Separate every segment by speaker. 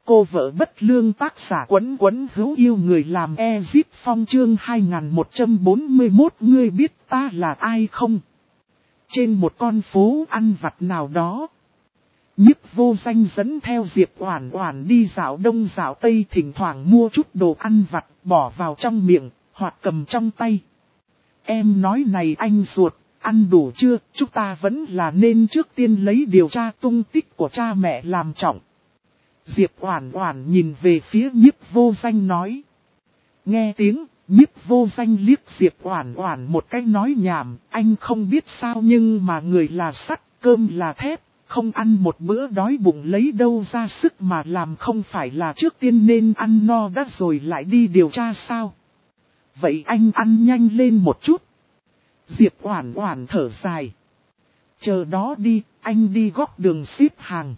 Speaker 1: cô vợ bất lương, tác giả Quấn Quấn hữu yêu người làm Ezip Phong, chương 2141. Ngươi biết ta là ai không? Trên một con phố ăn vặt nào đó, Nhiếp Vô Danh dẫn theo Diệp Oản Oản đi dạo đông dạo tây, thỉnh thoảng mua chút đồ ăn vặt bỏ vào trong miệng hoặc cầm trong tay. Em nói này anh ruột, ăn đủ chưa? Chúng ta vẫn là nên trước tiên lấy điều tra tung tích của cha mẹ làm trọng. Diệp Oản Oản nhìn về phía Nhiếp Vô Danh nói. Nghe tiếng, Nhiếp Vô Danh liếc Diệp Oản Oản một cái nói nhảm, anh không biết sao nhưng mà người là sắt, cơm là thép, không ăn một bữa đói bụng lấy đâu ra sức mà làm, không phải là trước tiên nên ăn no đã rồi lại đi điều tra sao? Vậy anh ăn nhanh lên một chút. Diệp Oản Oản thở dài. Chờ đó đi, anh đi góc đường xếp hàng.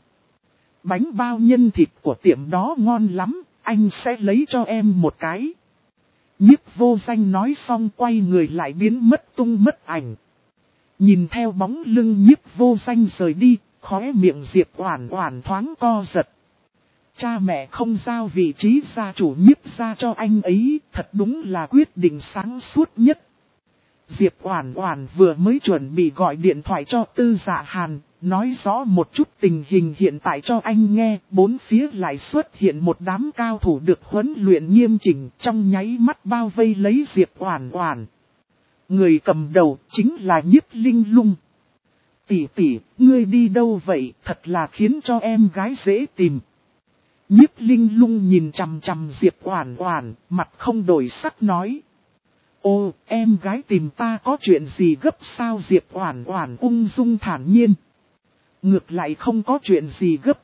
Speaker 1: Bánh bao nhân thịt của tiệm đó ngon lắm, anh sẽ lấy cho em một cái. Nhiếp Vô Danh nói xong quay người lại biến mất tung mất ảnh. Nhìn theo bóng lưng Nhiếp Vô Danh rời đi, khóe miệng Diệp Oản Oản thoáng co giật. Cha mẹ không giao vị trí gia chủ Nhiếp gia cho anh ấy, thật đúng là quyết định sáng suốt nhất. Diệp Oản Oản vừa mới chuẩn bị gọi điện thoại cho Tư Dạ Hàn, nói rõ một chút tình hình hiện tại cho anh nghe, bốn phía lại xuất hiện một đám cao thủ được huấn luyện nghiêm chỉnh, trong nháy mắt bao vây lấy Diệp Oản Oản. Người cầm đầu chính là Nhiếp Linh Lung. Tỷ tỷ, ngươi đi đâu vậy, thật là khiến cho em gái dễ tìm. Nhiếp Linh Lung nhìn chằm chằm Diệp Oản Oản, mặt không đổi sắc nói. Ô, em gái tìm ta có chuyện gì gấp sao? Diệp Oản Oản ung dung thản nhiên. Ngược lại không có chuyện gì gấp.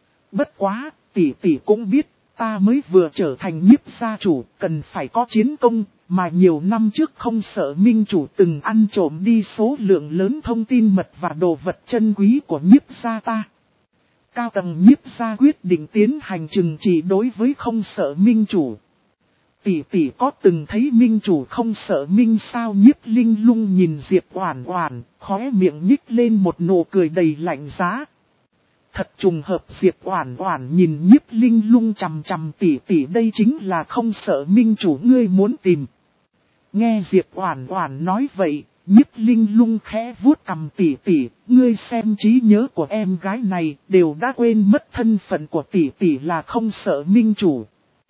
Speaker 1: Bất quá, tỷ tỷ cũng biết, ta mới vừa trở thành Nhiếp gia chủ, cần phải có chiến công, mà nhiều năm trước không sợ minh chủ từng ăn trộm đi số lượng lớn thông tin mật và đồ vật chân quý của Nhiếp gia ta. Cao tầng Nhiếp gia quyết định tiến hành trừng trị đối với không sợ minh chủ. Tỷ tỷ có từng thấy minh chủ không sợ minh sao? Nhiếp Linh Lung nhìn Diệp Oản Oản, khóe miệng nhích lên một nụ cười đầy lạnh giá. Thật trùng hợp, Diệp Oản Oản nhìn Nhiếp Linh Lung chằm chằm, tỷ tỷ đây chính là không sợ minh chủ ngươi muốn tìm. Nghe Diệp Oản Oản nói vậy, Nhiếp Linh Lung khẽ vuốt cằm, tỷ tỷ, ngươi xem trí nhớ của em gái này đều đã quên mất thân phận của tỷ tỷ là không sợ minh chủ.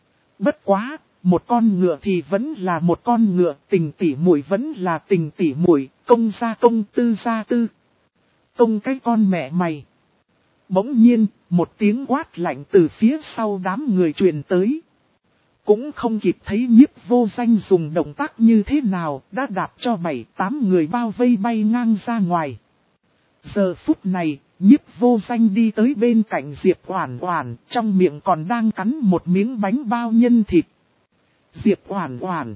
Speaker 1: Bất quá, một con ngựa thì vẫn là một con ngựa, tình tỷ muội vẫn là tình tỷ muội, công gia công, tư gia tư. Công cái con mẹ mày. Bỗng nhiên, một tiếng quát lạnh từ phía sau đám người truyền tới. Cũng không kịp thấy Nhiếp Vô Danh dùng động tác như thế nào, đã đạp cho 7-8 người bao vây bay ngang ra ngoài. Giờ phút này, Nhiếp Vô Danh đi tới bên cạnh Diệp Oản Oản, trong miệng còn đang cắn một miếng bánh bao nhân thịt. Diệp Oản Oản,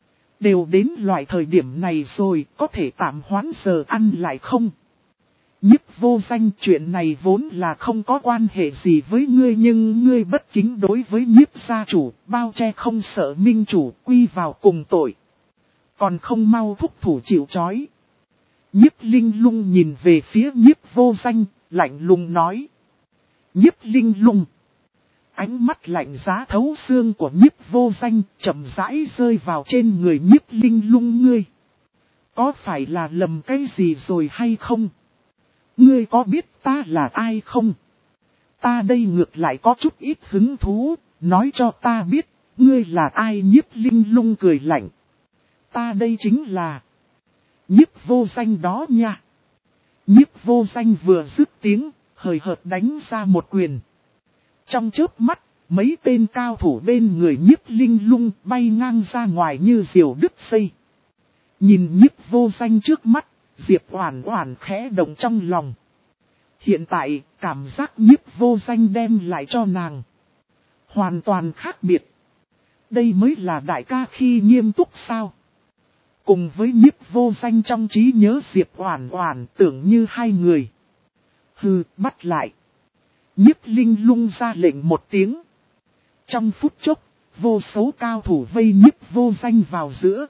Speaker 1: đều đến loại thời điểm này rồi, có thể tạm hoãn giờ ăn lại không? Nhiếp Vô Danh, chuyện này vốn là không có quan hệ gì với ngươi, nhưng ngươi bất kính đối với Nhiếp gia chủ, bao che không sợ minh chủ, quy vào cùng tội. Còn không mau thúc thủ chịu trói. Nhiếp Linh Lung nhìn về phía Nhiếp Vô Danh, lạnh lùng nói. Nhiếp Linh Lung. Ánh mắt lạnh giá thấu xương của Nhiếp Vô Danh chậm rãi rơi vào trên người Nhiếp Linh Lung. Ngươi có phải là lầm cái gì rồi hay không? Ngươi có biết ta là ai không? Ta đây ngược lại có chút ít hứng thú, nói cho ta biết, ngươi là ai? Nhiếp Linh Lung cười lạnh. Ta đây chính là Nhiếp Vô Danh đó nha. Nhiếp Vô Danh vừa dứt tiếng, hời hợt đánh ra một quyền. Trong chớp mắt, mấy tên cao thủ bên người Nhiếp Linh Lung bay ngang ra ngoài như diều đứt dây. Nhìn Nhiếp Vô Danh trước mắt, Diệp Oản Oản khẽ động trong lòng. Hiện tại, cảm giác Nhiếp Vô Danh đem lại cho nàng hoàn toàn khác biệt. Đây mới là đại ca khi nghiêm túc sao? Cùng với Nhiếp Vô Danh trong trí nhớ Diệp Oản Oản tưởng như hai người. Hừ, bắt lại. Nhiếp Linh Lung ra lệnh một tiếng. Trong phút chốc, vô số cao thủ vây Nhiếp Vô Danh vào giữa.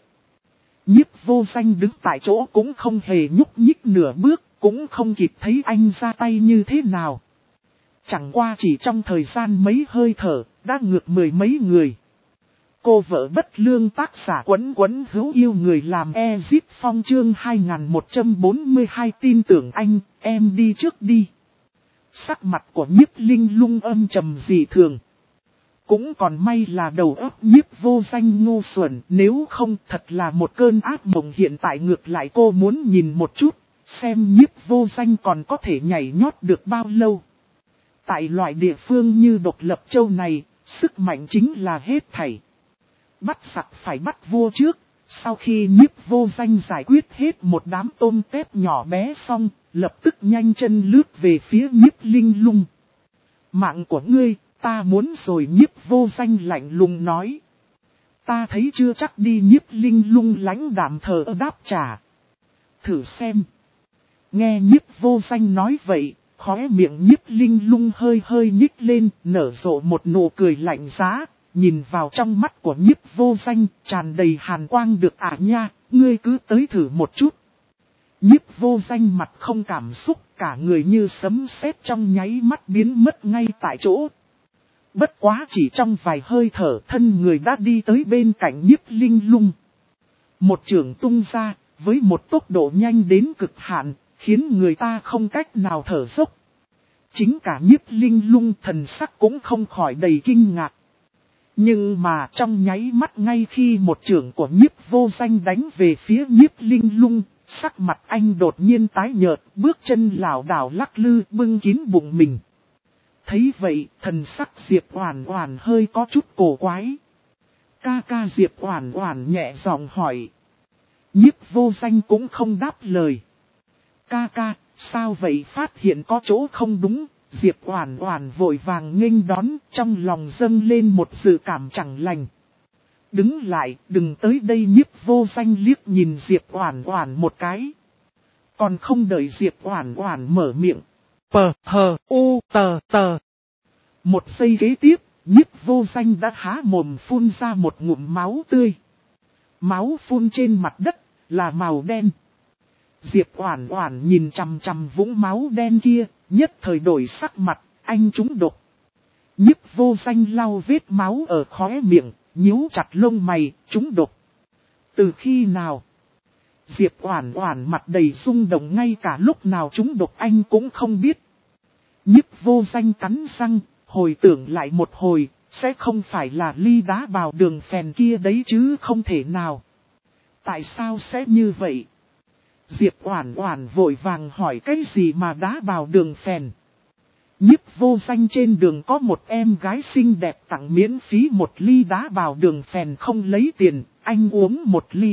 Speaker 1: Nhiếp Vô Danh đứng tại chỗ cũng không hề nhúc nhích nửa bước, cũng không kịp thấy anh ra tay như thế nào. Chẳng qua chỉ trong thời gian mấy hơi thở, đã ngược mười mấy người. Cô vợ bất lương tác giả quấn quấn hữu yêu người làm Ezip Phong chương 2142 tin tưởng anh, em đi trước đi. Sắc mặt của Nhiếp Linh Lung âm trầm dị thường. Cũng còn may là đầu óc Nhiếp Vô Danh ngu xuẩn, nếu không thật là một cơn ác mộng. Hiện tại ngược lại cô muốn nhìn một chút, xem Nhiếp Vô Danh còn có thể nhảy nhót được bao lâu. Tại loại địa phương như Độc Lập Châu này, sức mạnh chính là hết thảy. Bắt giặc phải bắt vua trước, sau khi Nhiếp Vô Danh giải quyết hết một đám tôm tép nhỏ bé xong, lập tức nhanh chân lướt về phía Nhiếp Linh Lung. Mạng của ngươi, ta muốn rồi. Nhiếp Vô Danh lạnh lùng nói. Ta thấy chưa chắc đi. Nhiếp Linh Lung lãnh đạm thờ đáp trả. Thử xem. Nghe Nhiếp Vô Danh nói vậy, khóe miệng Nhiếp Linh Lung hơi hơi nhích lên, nở rộ một nụ cười lạnh giá, nhìn vào trong mắt của Nhiếp Vô Danh, tràn đầy hàn quang. Được nha, ngươi cứ tới thử một chút. Nhiếp Vô Danh mặt không cảm xúc, cả người như sấm sét trong nháy mắt biến mất ngay tại chỗ. Bất quá chỉ trong vài hơi thở, thân người đã đi tới bên cạnh Nhiếp Linh Lung. Một chưởng tung ra, với một tốc độ nhanh đến cực hạn, khiến người ta không cách nào thở dốc. Chính cả Nhiếp Linh Lung thần sắc cũng không khỏi đầy kinh ngạc. Nhưng mà trong nháy mắt ngay khi một chưởng của Nhiếp Vô Danh đánh về phía Nhiếp Linh Lung, sắc mặt anh đột nhiên tái nhợt, bước chân lảo đảo lắc lư bưng kín bụng mình. Thấy vậy, thần sắc Diệp Oản Oản hơi có chút cổ quái. Ca ca. Diệp Oản Oản nhẹ giọng hỏi. Nhiếp Vô Danh cũng không đáp lời. Ca ca, sao vậy? Phát hiện có chỗ không đúng, Diệp Oản Oản vội vàng nghênh đón, trong lòng dâng lên một dự cảm chẳng lành. Đứng lại, đừng tới đây. Nhiếp Vô Danh liếc nhìn Diệp Oản Oản một cái. Còn không đợi Diệp Oản Oản mở miệng. P-H-U-T-T. Một giây kế tiếp, Nhiếp Vô Danh đã há mồm phun ra một ngụm máu tươi. Máu phun trên mặt đất, là màu đen. Diệp Oản Oản nhìn chằm chằm vũng máu đen kia, nhất thời đổi sắc mặt, anh trúng độc. Nhiếp Vô Danh lau vết máu ở khóe miệng, nhíu chặt lông mày, trúng độc. Từ khi nào? Diệp Oản Oản mặt đầy rung động, ngay cả lúc nào trúng độc anh cũng không biết. Nhiếp Vô Danh cắn răng, hồi tưởng lại một hồi, sẽ không phải là ly đá vào đường phèn kia đấy chứ, không thể nào. Tại sao sẽ như vậy? Diệp Oản Oản vội vàng hỏi cái gì mà đá vào đường phèn. Nhiếp Vô Danh trên đường có một em gái xinh đẹp tặng miễn phí một ly đá vào đường phèn không lấy tiền, anh uống một ly.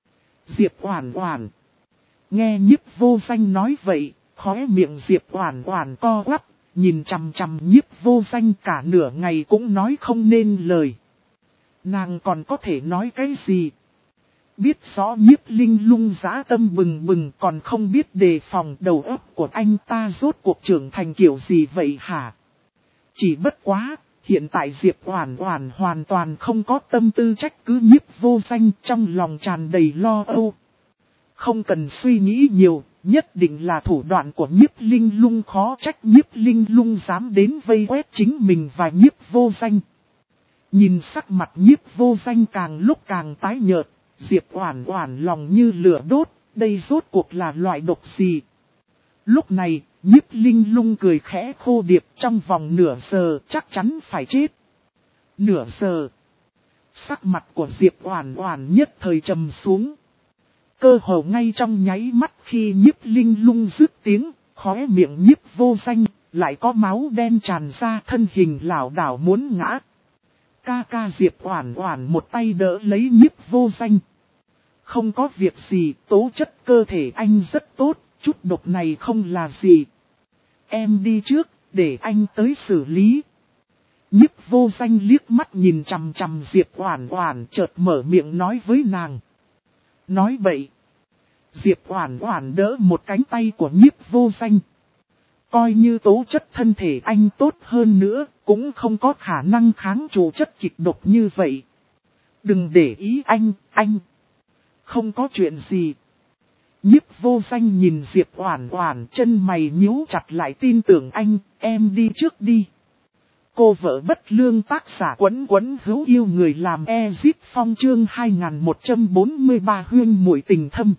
Speaker 1: Diệp Oản Oản. Nghe Nhiếp Vô Danh nói vậy, khóe miệng Diệp Oản Oản co quắp, nhìn chằm chằm Nhiếp Vô Danh cả nửa ngày cũng nói không nên lời. Nàng còn có thể nói cái gì? Biết rõ Nhiếp Linh Lung dã tâm bừng bừng, còn không biết đề phòng. Đầu óc của anh ta rốt cuộc trưởng thành kiểu gì vậy hả? Chỉ bất quá, hiện tại Diệp Oản Oản hoàn toàn không có tâm tư trách cứ Nhiếp Vô Danh, trong lòng tràn đầy lo âu. Không cần suy nghĩ nhiều, nhất định là thủ đoạn của Nhiếp Linh Lung, khó trách Nhiếp Linh Lung dám đến vây quét chính mình và Nhiếp Vô Danh. Nhìn sắc mặt Nhiếp Vô Danh càng lúc càng tái nhợt, Diệp Oản Oản lòng như lửa đốt, đây rốt cuộc là loại độc gì? Lúc này, Nhiếp Linh Lung cười khẽ khô điệp, trong vòng nửa giờ chắc chắn phải chết. Nửa giờ. Sắc mặt của Diệp Oản Oản nhất thời trầm xuống. Cơ hồ ngay trong nháy mắt khi Nhiếp Linh Lung dứt tiếng, khóe miệng Nhiếp Vô Danh lại có máu đen tràn ra, thân hình lảo đảo muốn ngã. Ca ca. Diệp Oản Oản một tay đỡ lấy Nhiếp Vô Danh. Không có việc gì, tố chất cơ thể anh rất tốt, chút độc này không là gì. Em đi trước, để anh tới xử lý. Nhiếp Vô Danh liếc mắt nhìn chằm chằm Diệp Oản Oản, chợt mở miệng nói với nàng. Nói bậy. Diệp Oản Oản đỡ một cánh tay của Nhiếp Vô Danh. Coi như tố chất thân thể anh tốt hơn nữa, cũng không có khả năng kháng trụ chất kịch độc như vậy. Đừng để ý anh. Không có chuyện gì. Nhiếp vô danh nhìn Diệp Oản Oản, chân mày nhíu chặt lại, tin tưởng anh, em đi trước đi. Cô vợ bất lương, tác giả Quấn Quấn hữu yêu người làm Ezip Phong, chương 2143 huyên muội tình thâm.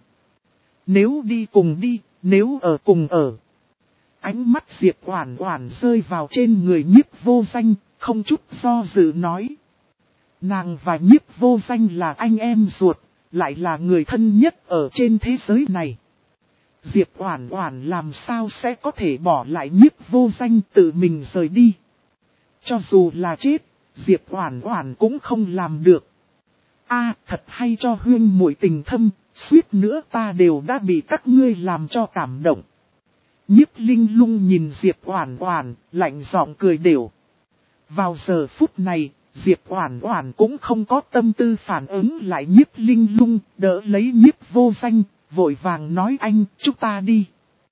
Speaker 1: Nếu đi cùng đi, nếu ở cùng ở. Ánh mắt Diệp Oản Oản rơi vào trên người Nhiếp vô danh, không chút do dự nói. Nàng và Nhiếp vô danh là anh em ruột, lại là người thân nhất ở trên thế giới này. Diệp Oản Oản làm sao sẽ có thể bỏ lại Nhiếp vô danh tự mình rời đi. Cho dù là chết, Diệp Oản Oản cũng không làm được. Thật hay cho huyên muội tình thâm, suýt nữa ta đều đã bị các ngươi làm cho cảm động. Nhiếp Linh Lung nhìn Diệp Oản Oản, lạnh giọng cười đều. Vào giờ phút này, Diệp Oản Oản cũng không có tâm tư phản ứng lại Nhiếp Linh Lung, đỡ lấy Nhiếp vô danh, vội vàng nói anh, chúng ta đi.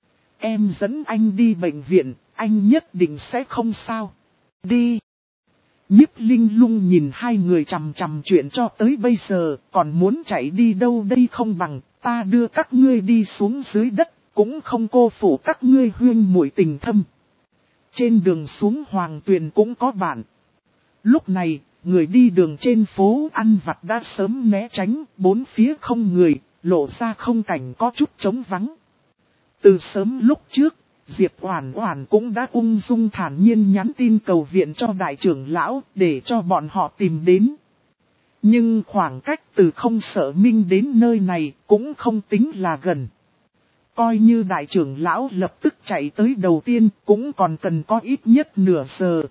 Speaker 1: Em dẫn anh đi bệnh viện, anh nhất định sẽ không sao. Đi. Nhiếp Linh Lung nhìn hai người chằm chằm chuyện cho tới bây giờ, còn muốn chạy đi đâu đây, không bằng ta đưa các ngươi đi xuống dưới đất, cũng không cô phụ các ngươi huyên muội tình thâm. Trên đường xuống Hoàng Tuyền cũng có bạn. Lúc này, người đi đường trên phố ăn vặt đã sớm né tránh, bốn phía không người, lộ ra không cảnh có chút trống vắng. Từ sớm lúc trước, Diệp Oản Oản cũng đã ung dung thản nhiên nhắn tin cầu viện cho đại trưởng lão để cho bọn họ tìm đến. Nhưng khoảng cách từ Không Sợ Minh đến nơi này cũng không tính là gần. Coi như đại trưởng lão lập tức chạy tới đầu tiên cũng còn cần có ít nhất nửa giờ.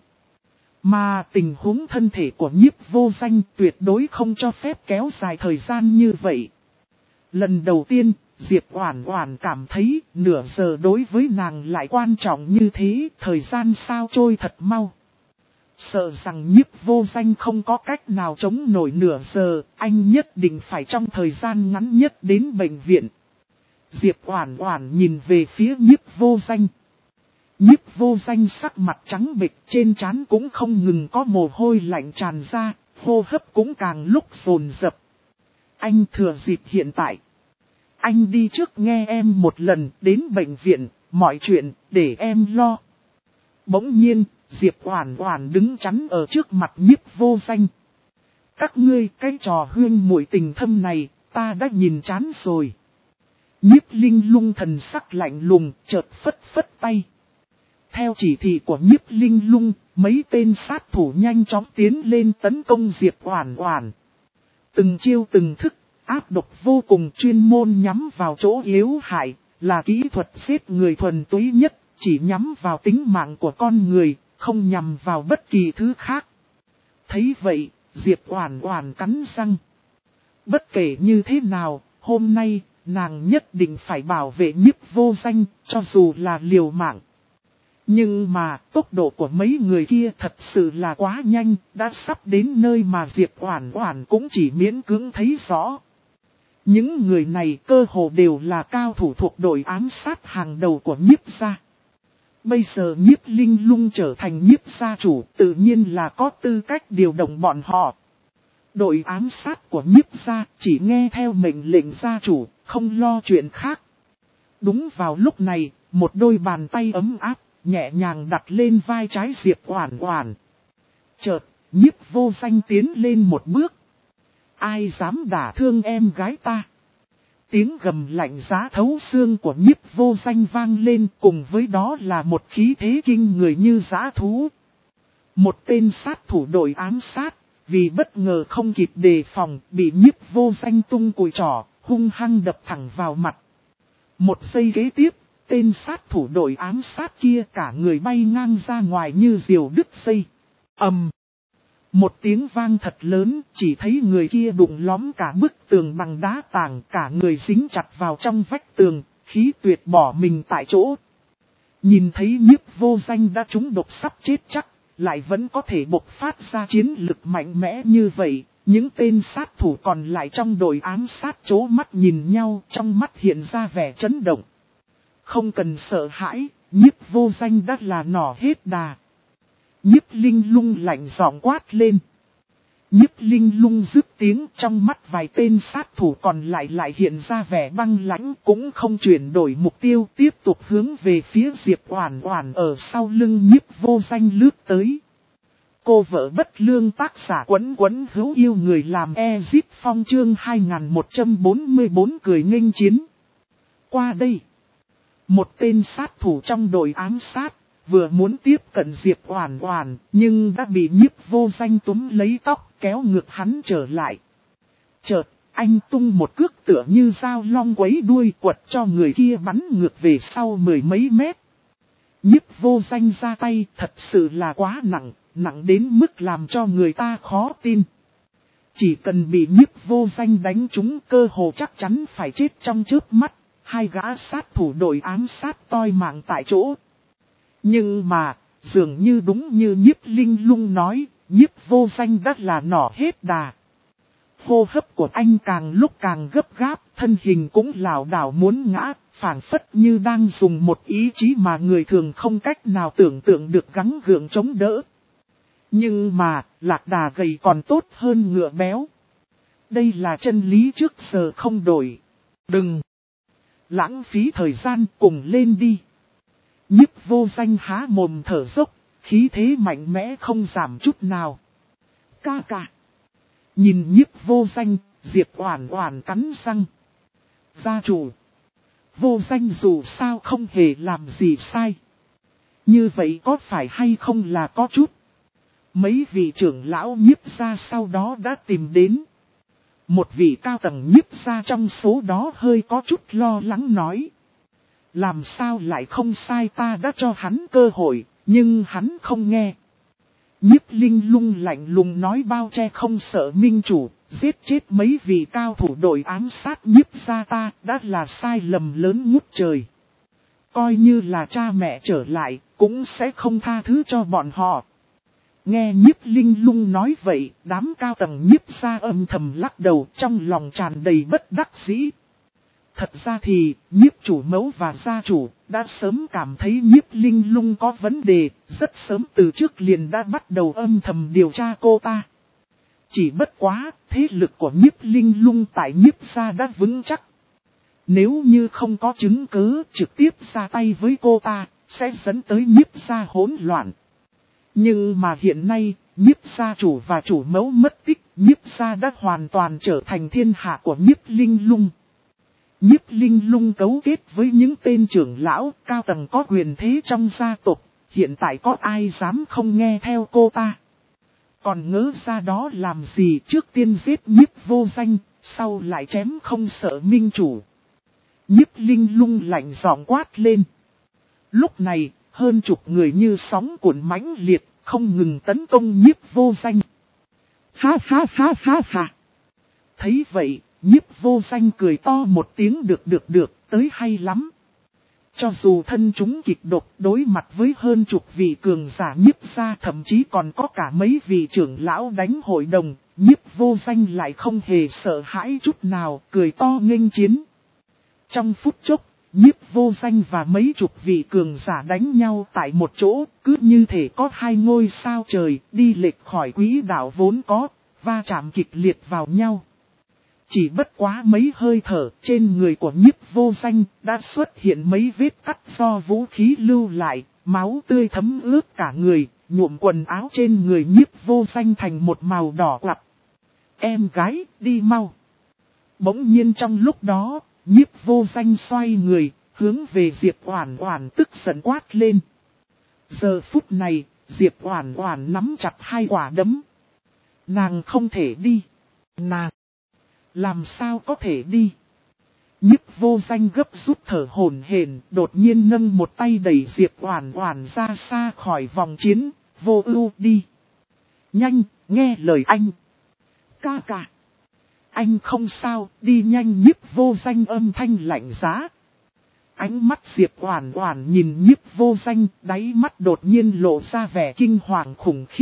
Speaker 1: Mà tình huống thân thể của Nhiếp vô danh tuyệt đối không cho phép kéo dài thời gian như vậy. Lần đầu tiên, Diệp Oản Oản cảm thấy nửa giờ đối với nàng lại quan trọng như thế, thời gian sao trôi thật mau. Sợ rằng Nhiếp vô danh không có cách nào chống nổi nửa giờ, anh nhất định phải trong thời gian ngắn nhất đến bệnh viện. Diệp Oản Oản nhìn về phía Nhiếp vô danh. Nhiếp vô danh sắc mặt trắng bệch, trên trán cũng không ngừng có mồ hôi lạnh tràn ra, hô hấp cũng càng lúc dồn dập. Anh thừa dịp hiện tại. Anh đi trước nghe em một lần, đến bệnh viện, mọi chuyện, để em lo. Bỗng nhiên, Diệp Oản Oản đứng chắn ở trước mặt Nhiếp vô danh. Các ngươi, cái trò huyên muội tình thâm này, ta đã nhìn chán rồi. Nhiếp Linh Lung thần sắc lạnh lùng, chợt phất phất tay. Theo chỉ thị của Nhiếp Linh Lung, mấy tên sát thủ nhanh chóng tiến lên tấn công Diệp Oản Oản. Từng chiêu từng thức, áp độc vô cùng, chuyên môn nhắm vào chỗ yếu hại, là kỹ thuật giết người thuần túy nhất, chỉ nhắm vào tính mạng của con người, không nhằm vào bất kỳ thứ khác. Thấy vậy, Diệp Oản Oản cắn răng. Bất kể như thế nào, hôm nay, nàng nhất định phải bảo vệ Nhiếp vô danh, cho dù là liều mạng. Nhưng mà, tốc độ của mấy người kia thật sự là quá nhanh, đã sắp đến nơi mà Diệp Oản Oản cũng chỉ miễn cưỡng thấy rõ. Những người này cơ hồ đều là cao thủ thuộc đội ám sát hàng đầu của Nhiếp gia. Bây giờ Nhiếp Linh Lung trở thành Nhiếp gia chủ, tự nhiên là có tư cách điều động bọn họ. Đội ám sát của Nhiếp gia chỉ nghe theo mệnh lệnh gia chủ, không lo chuyện khác. Đúng vào lúc này, một đôi bàn tay ấm áp nhẹ nhàng đặt lên vai trái Diệp Oản Oản. Chợt, Nhiếp vô danh tiến lên một bước. Ai dám đả thương em gái ta? Tiếng gầm lạnh giá thấu xương của Nhiếp vô danh vang lên, cùng với đó là một khí thế kinh người như dã thú. Một tên sát thủ đội ám sát, vì bất ngờ không kịp đề phòng, bị Nhiếp vô danh tung cùi trỏ, hung hăng đập thẳng vào mặt. Một giây kế tiếp, tên sát thủ đội ám sát kia cả người bay ngang ra ngoài như diều đứt dây. Ầm. Một tiếng vang thật lớn, chỉ thấy người kia đụng lõm cả bức tường bằng đá tảng, cả người dính chặt vào trong vách tường, khí tuyệt bỏ mình tại chỗ. Nhìn thấy Nhiếp vô danh đã trúng độc sắp chết chắc, lại vẫn có thể bộc phát ra chiến lực mạnh mẽ như vậy, những tên sát thủ còn lại trong đội ám sát chố mắt nhìn nhau, trong mắt hiện ra vẻ chấn động. Không cần sợ hãi, Nhiếp vô danh đã là nỏ hết đà. Nhiếp Linh Lung lạnh giọng quát lên. Nhiếp Linh Lung dứt tiếng, trong mắt vài tên sát thủ còn lại hiện ra vẻ băng lãnh, cũng không chuyển đổi mục tiêu, tiếp tục hướng về phía Diệp Oản Oản ở sau lưng Nhiếp Vô Danh lướt tới. Cô vợ bất lương, tác giả Quấn Quấn hữu yêu, người làm Ezip Phong, chương 2144 cười nghênh chiến. Qua đây, một tên sát thủ trong đội ám sát vừa muốn tiếp cận Diệp Oản Oản, nhưng đã bị Nhiếp Vô Danh túm lấy tóc, kéo ngược hắn trở lại. Chợt, anh tung một cước tựa như dao long quấy đuôi, quật cho người kia bắn ngược về sau mười mấy mét. Nhiếp Vô Danh ra tay thật sự là quá nặng, nặng đến mức làm cho người ta khó tin. Chỉ cần bị Nhiếp Vô Danh đánh trúng, cơ hồ chắc chắn phải chết trong chớp mắt. Hai gã sát thủ đội ám sát toi mạng tại chỗ. Nhưng mà, dường như đúng như Nhiếp Linh Lung nói, Nhiếp Vô Danh đã là nỏ hết đà. Hô hấp của anh càng lúc càng gấp gáp, thân hình cũng lảo đảo muốn ngã, phảng phất như đang dùng một ý chí mà người thường không cách nào tưởng tượng được gắng gượng chống đỡ. Nhưng mà, lạc đà gầy còn tốt hơn ngựa béo. Đây là chân lý trước giờ không đổi. Đừng lãng phí thời gian, cùng lên đi. Nhiếp Vô Danh há mồm thở dốc, khí thế mạnh mẽ không giảm chút nào. Ca ca. Nhìn Nhiếp Vô Danh, Diệp Oản Oản cắn răng. Gia chủ. Vô Danh dù sao không hề làm gì sai. Như vậy có phải hay không là có chút. Mấy vị trưởng lão Nhiếp gia sau đó đã tìm đến. Một vị cao tầng Nhiếp gia trong số đó hơi có chút lo lắng nói. Làm sao lại không sai, ta đã cho hắn cơ hội, nhưng hắn không nghe. Nhiếp Linh Lung lạnh lùng nói, bao che không sợ minh chủ, giết chết mấy vị cao thủ đội ám sát Nhiếp gia ta đã là sai lầm lớn ngút trời. Coi như là cha mẹ trở lại, cũng sẽ không tha thứ cho bọn họ. Nghe Nhiếp Linh Lung nói vậy, đám cao tầng Nhiếp gia âm thầm lắc đầu, trong lòng tràn đầy bất đắc dĩ. Thật ra thì, Nhiếp chủ mẫu và gia chủ đã sớm cảm thấy Nhiếp Linh Lung có vấn đề, rất sớm từ trước liền đã bắt đầu âm thầm điều tra cô ta. Chỉ bất quá, thế lực của Nhiếp Linh Lung tại Nhiếp gia đã vững chắc. Nếu như không có chứng cứ trực tiếp ra tay với cô ta, sẽ dẫn tới Nhiếp gia hỗn loạn. Nhưng mà hiện nay, Nhiếp gia chủ và chủ mẫu mất tích, Nhiếp gia đã hoàn toàn trở thành thiên hạ của Nhiếp Linh Lung. Nhiếp Linh Lung cấu kết với những tên trưởng lão cao tầng có quyền thế trong gia tộc, hiện tại có ai dám không nghe theo cô ta. Còn ngỡ ra đó làm gì, trước tiên giết Nhiếp Vô Danh, sau lại chém không sợ minh chủ. Nhiếp Linh Lung lạnh giọng quát lên. Lúc này, hơn chục người như sóng cuộn mãnh liệt, không ngừng tấn công Nhiếp Vô Danh. Ha ha ha ha ha. Thấy vậy, Nhiếp Vô Danh cười to một tiếng, được, tới hay lắm. Cho dù thân chúng kịch độc, đối mặt với hơn chục vị cường giả Nhiếp gia, thậm chí còn có cả mấy vị trưởng lão đánh hội đồng, Nhiếp Vô Danh lại không hề sợ hãi chút nào, cười to nghênh chiến. Trong phút chốc, Nhiếp Vô Danh và mấy chục vị cường giả đánh nhau tại một chỗ, cứ như thể có hai ngôi sao trời đi lệch khỏi quỹ đạo vốn có, va chạm kịch liệt vào nhau. Chỉ bất quá mấy hơi thở, trên người của Nhiếp Vô Danh đã xuất hiện mấy vết cắt do vũ khí lưu lại, máu tươi thấm ướt cả người, nhuộm quần áo trên người Nhiếp Vô Danh thành một màu đỏ quặp. Em gái, đi mau. Bỗng nhiên trong lúc đó, Nhiếp Vô Danh xoay người, hướng về Diệp Oản Oản tức giận quát lên. Giờ phút này, Diệp Oản Oản nắm chặt hai quả đấm. Nàng không thể đi. Nàng làm sao có thể đi? Nhiếp Vô Danh gấp rút thở hổn hển, đột nhiên nâng một tay đẩy Diệp Oản Oản ra xa khỏi vòng chiến. Vô Ưu, đi. Nhanh, nghe lời anh. Ca ca. Anh không sao, đi nhanh. Nhiếp Vô Danh âm thanh lạnh giá. Ánh mắt Diệp Oản Oản nhìn Nhiếp Vô Danh, đáy mắt đột nhiên lộ ra vẻ kinh hoàng khủng khiếp.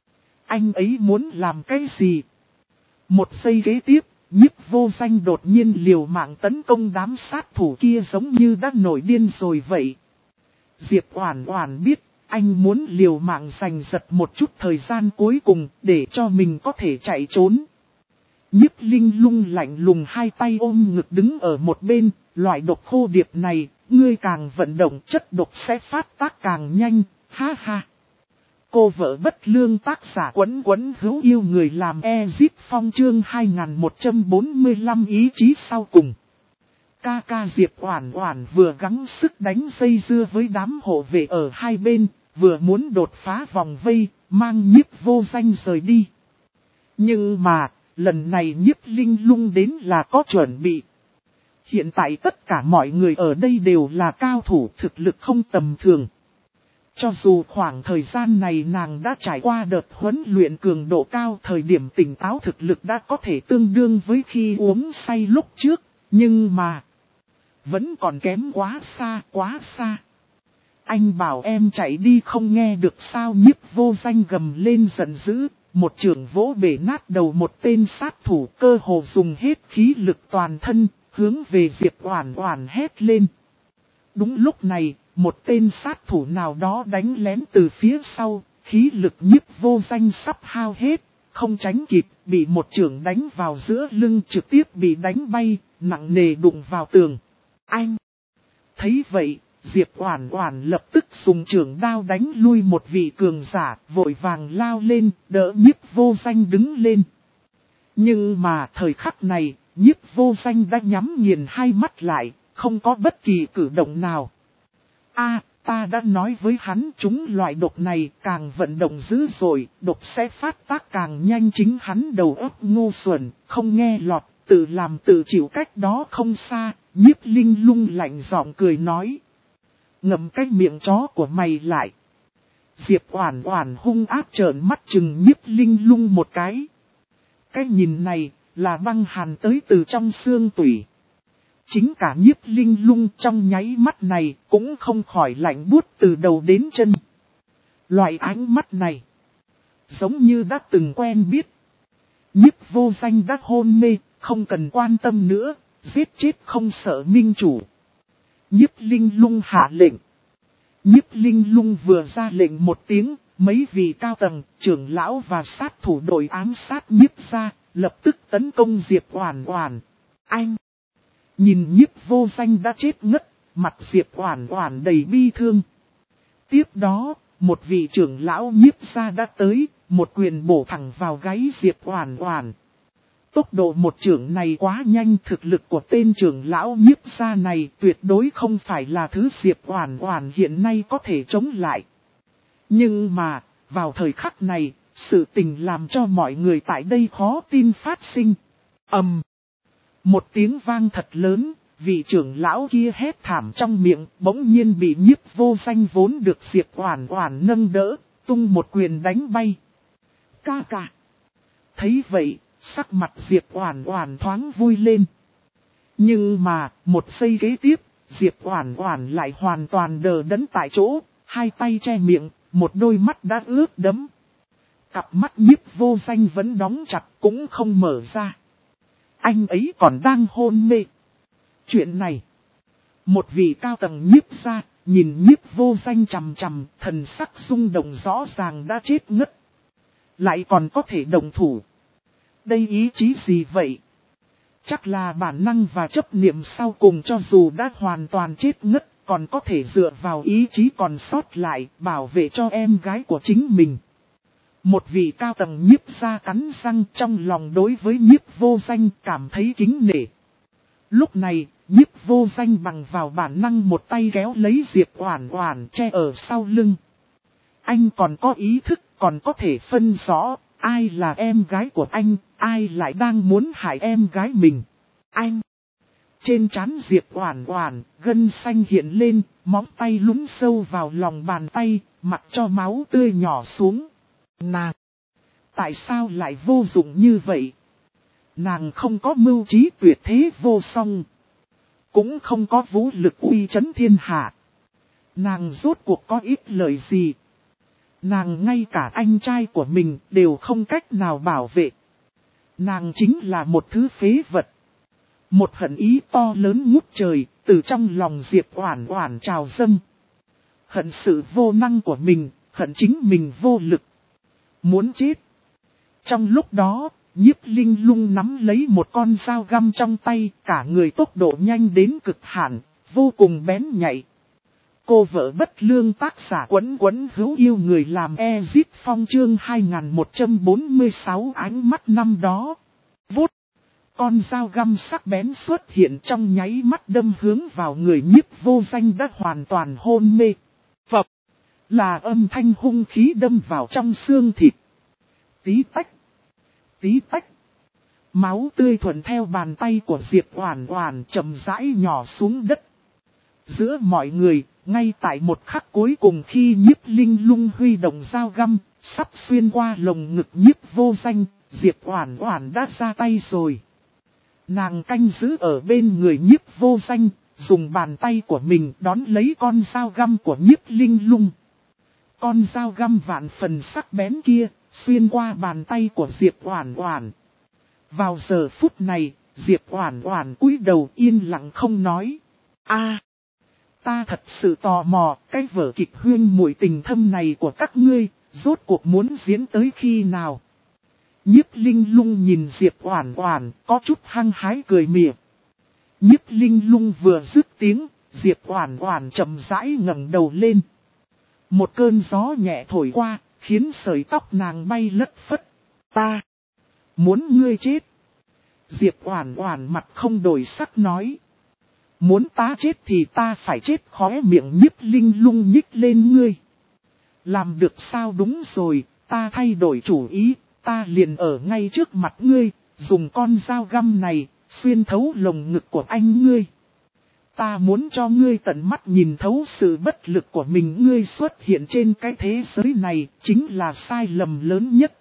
Speaker 1: Anh ấy muốn làm cái gì? Một giây kế tiếp, Nhiếp Vô Danh đột nhiên liều mạng tấn công đám sát thủ kia giống như đã nổi điên rồi vậy. Diệp Oản Oản biết, Anh muốn liều mạng giành giật một chút thời gian cuối cùng để cho mình có thể chạy trốn. Nhiếp Linh Lung lạnh lùng hai tay ôm ngực đứng ở một bên, loại độc khô điệp này, ngươi càng vận động chất độc sẽ phát tác càng nhanh, ha ha. Cô vợ bất lương tác giả Quấn Quấn hữu yêu người làm Ezip Phong chương 2145 ý chí sau cùng. Ca ca Diệp Oản Oản vừa gắng sức đánh dây dưa với đám hộ vệ ở hai bên, vừa muốn đột phá vòng vây, mang Nhiếp Vô Danh rời đi. Nhưng mà, lần này Nhiếp Linh Lung đến là có chuẩn bị. Hiện tại tất cả mọi người ở đây đều là cao thủ thực lực không tầm thường. Cho dù khoảng thời gian này nàng đã trải qua đợt huấn luyện cường độ cao, thời điểm tỉnh táo thực lực đã có thể tương đương với khi uống say lúc trước, nhưng mà vẫn còn kém quá xa, quá xa. Anh bảo em chạy đi không nghe được sao? Nhiếp Vô Danh gầm lên giận dữ, một chưởng vỗ bể nát đầu một tên sát thủ, cơ hồ dùng hết khí lực toàn thân, hướng về Diệp Oản Oản hét lên. Đúng lúc này, một tên sát thủ nào đó đánh lén từ phía sau, khí lực Nhiếp Vô Danh sắp hao hết, không tránh kịp, bị một chưởng đánh vào giữa lưng, trực tiếp bị đánh bay, nặng nề đụng vào tường. Anh! Thấy vậy, Diệp Oản Oản lập tức dùng chưởng đao đánh lui một vị cường giả, vội vàng lao lên, đỡ Nhiếp Vô Danh đứng lên. Nhưng mà thời khắc này, Nhiếp Vô Danh đã nhắm nghiền hai mắt lại, không có bất kỳ cử động nào. Ta đã nói với hắn chúng loại độc này càng vận động dữ dội, độc sẽ phát tác càng nhanh, chính hắn đầu óc ngu xuẩn, không nghe lọt, tự làm tự chịu, cách đó không xa, Nhiếp Linh Lung lạnh giọng cười nói. Ngậm cái miệng chó của mày lại. Diệp Oản Oản hung ác trợn mắt chừng Nhiếp Linh Lung một cái. Cái nhìn này là băng hàn tới từ trong xương tủy. Chính cả Nhiếp Linh Lung trong nháy mắt này cũng không khỏi lạnh buốt từ đầu đến chân. Loại ánh mắt này giống như đã từng quen biết. Nhiếp Vô Danh đã hôn mê, không cần quan tâm nữa, giết chết không sợ minh chủ. Nhiếp Linh Lung hạ lệnh. Nhiếp Linh Lung vừa ra lệnh một tiếng, mấy vị cao tầng, trưởng lão và sát thủ đội ám sát Nhiếp ra, lập tức tấn công Diệp Oản Oản. Anh! Nhìn Nhiếp Vô Danh đã chết ngất, mặt Diệp Oản Oản đầy bi thương. Tiếp đó, một vị trưởng lão Nhiếp ra đã tới, một quyền bổ thẳng vào gáy Diệp Oản Oản. Tốc độ một chưởng này quá nhanh, thực lực của tên trưởng lão Nhiếp gia này tuyệt đối không phải là thứ Diệp Oản Oản hiện nay có thể chống lại. Nhưng mà, vào thời khắc này, sự tình làm cho mọi người tại đây khó tin phát sinh. Một tiếng vang thật lớn, vị trưởng lão kia hét thảm trong miệng, bỗng nhiên bị Nhiếp Vô Danh vốn được Diệp Oản Oản nâng đỡ, tung một quyền đánh bay. Ca ca! Thấy vậy, sắc mặt Diệp Oản Oản thoáng vui lên. Nhưng mà, một giây kế tiếp, Diệp Oản Oản lại hoàn toàn đờ đẫn tại chỗ, hai tay che miệng, một đôi mắt đã ướt đẫm. Cặp mắt Nhiếp Vô Danh vẫn đóng chặt cũng không mở ra. Anh ấy còn đang hôn mê. Chuyện này, một vị cao tầng Nhiếp gia, nhìn Nhiếp Vô Danh chằm chằm, thần sắc rung động rõ ràng đã chết ngất. Lại còn có thể động thủ. Đây ý chí gì vậy? Chắc là bản năng và chấp niệm sau cùng, cho dù đã hoàn toàn chết ngất, còn có thể dựa vào ý chí còn sót lại, bảo vệ cho em gái của chính mình. Một vị cao tầng Nhiếp gia cắn răng, trong lòng đối với Nhiếp Vô Danh cảm thấy kính nể. Lúc này, Nhiếp Vô Danh bằng vào bản năng một tay kéo lấy Diệp Oản Oản che ở sau lưng. Anh còn có ý thức, còn có thể phân rõ, ai là em gái của anh, ai lại đang muốn hại em gái mình. Anh! Trên trán Diệp Oản Oản, gân xanh hiện lên, móng tay lún sâu vào lòng bàn tay, mặc cho máu tươi nhỏ xuống. Nàng! Tại sao lại vô dụng như vậy? Nàng không có mưu trí tuyệt thế vô song. Cũng không có vũ lực uy chấn thiên hạ. Nàng rốt cuộc có ít lời gì? Nàng ngay cả anh trai của mình đều không cách nào bảo vệ. Nàng chính là một thứ phế vật. Một hận ý to lớn ngút trời, từ trong lòng Diệp Oản Oản trào dâng. hận sự vô năng của mình, hận chính mình vô lực. Muốn chết. Trong lúc đó, Nhiếp Linh Lung nắm lấy một con dao găm trong tay, cả người tốc độ nhanh đến cực hạn, vô cùng bén nhạy. Cô vợ bất lương tác giả Quấn Quấn hữu yêu người làm Ezip Phong chương 2146 ánh mắt năm đó. Vút. Con dao găm sắc bén xuất hiện trong nháy mắt đâm hướng vào người Nhiếp Vô Danh đã hoàn toàn hôn mê. Phập. Là âm thanh hung khí đâm vào trong xương thịt. Tí tách. Tí tách. Máu tươi thuận theo bàn tay của Diệp Oản Oản chậm rãi nhỏ xuống đất. Giữa mọi người, ngay tại một khắc cuối cùng khi Nhiếp Linh Lung huy động dao găm, sắp xuyên qua lồng ngực Nhiếp Vô Danh, Diệp Oản Oản đã ra tay rồi. Nàng canh giữ ở bên người Nhiếp Vô Danh, dùng bàn tay của mình đón lấy con dao găm của Nhiếp Linh Lung. Con dao găm vạn phần sắc bén kia, xuyên qua bàn tay của Diệp Oản Oản. Vào giờ phút này, Diệp Oản Oản cúi đầu yên lặng không nói. Ta thật sự tò mò, cái vở kịch huyên muội tình thâm này của các ngươi, rốt cuộc muốn diễn tới khi nào? Nhiếp Linh Lung nhìn Diệp Oản Oản, có chút hăng hái cười mỉa. Nhiếp Linh Lung vừa dứt tiếng, Diệp Oản Oản chậm rãi ngẩng đầu lên. Một cơn gió nhẹ thổi qua, khiến sợi tóc nàng bay lất phất. Ta muốn ngươi chết. Diệp Oản Oản mặt không đổi sắc nói. Muốn ta chết thì ta phải chết, khóe miệng Nhiếp Linh Lung nhích lên ngươi. Làm được sao? Đúng rồi, ta thay đổi chủ ý, ta liền ở ngay trước mặt ngươi, dùng con dao găm này, xuyên thấu lồng ngực của anh ngươi. Ta muốn cho ngươi tận mắt nhìn thấu sự bất lực của mình, ngươi xuất hiện trên cái thế giới này, chính là sai lầm lớn nhất.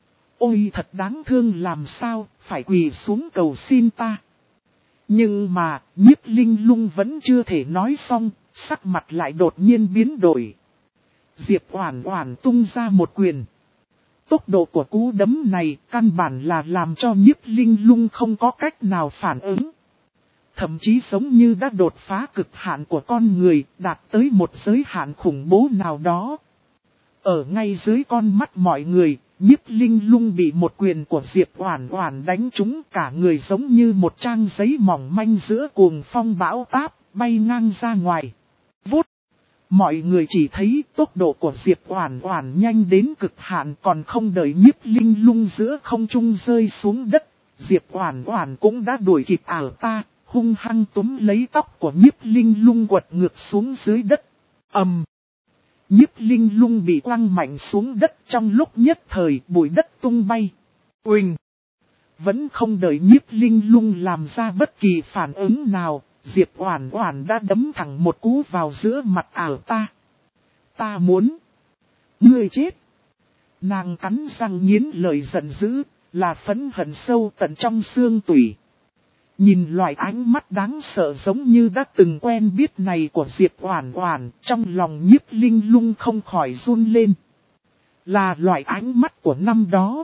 Speaker 1: Ôi thật đáng thương, làm sao, phải quỳ xuống cầu xin ta. Nhưng mà, Nhiếp Linh Lung vẫn chưa thể nói xong, sắc mặt lại đột nhiên biến đổi. Diệp Oản Oản tung ra một quyền. Tốc độ của cú đấm này căn bản là làm cho Nhiếp Linh Lung không có cách nào phản ứng. Thậm chí giống như đã đột phá cực hạn của con người, đạt tới một giới hạn khủng bố nào đó. Ở ngay dưới con mắt mọi người, Nhiếp Linh Lung bị một quyền của Diệp Oản Oản đánh trúng, cả người giống như một trang giấy mỏng manh giữa cuồng phong bão táp, bay ngang ra ngoài. Vút! Mọi người chỉ thấy tốc độ của Diệp Oản Oản nhanh đến cực hạn, còn không đợi Nhiếp Linh Lung giữa không trung rơi xuống đất, Diệp Oản Oản cũng đã đuổi kịp ảo ta, hung hăng túm lấy tóc của Nhiếp Linh Lung quật ngược xuống dưới đất. Ầm! Nhiếp Linh Lung bị quăng mạnh xuống đất, trong lúc nhất thời bụi đất tung bay. Uỳnh! Vẫn không đợi Nhiếp Linh Lung làm ra bất kỳ phản ứng nào, Diệp Oản Oản đã đấm thẳng một cú vào giữa mặt ảo ta. Ta muốn ngươi chết. Nàng cắn răng nghiến lợi giận dữ, là phẫn hận sâu tận trong xương tủy. Nhìn loại ánh mắt đáng sợ giống như đã từng quen biết này của Diệp Oản Oản, trong lòng Nhiếp Linh Lung không khỏi run lên. Là loại ánh mắt của năm đó.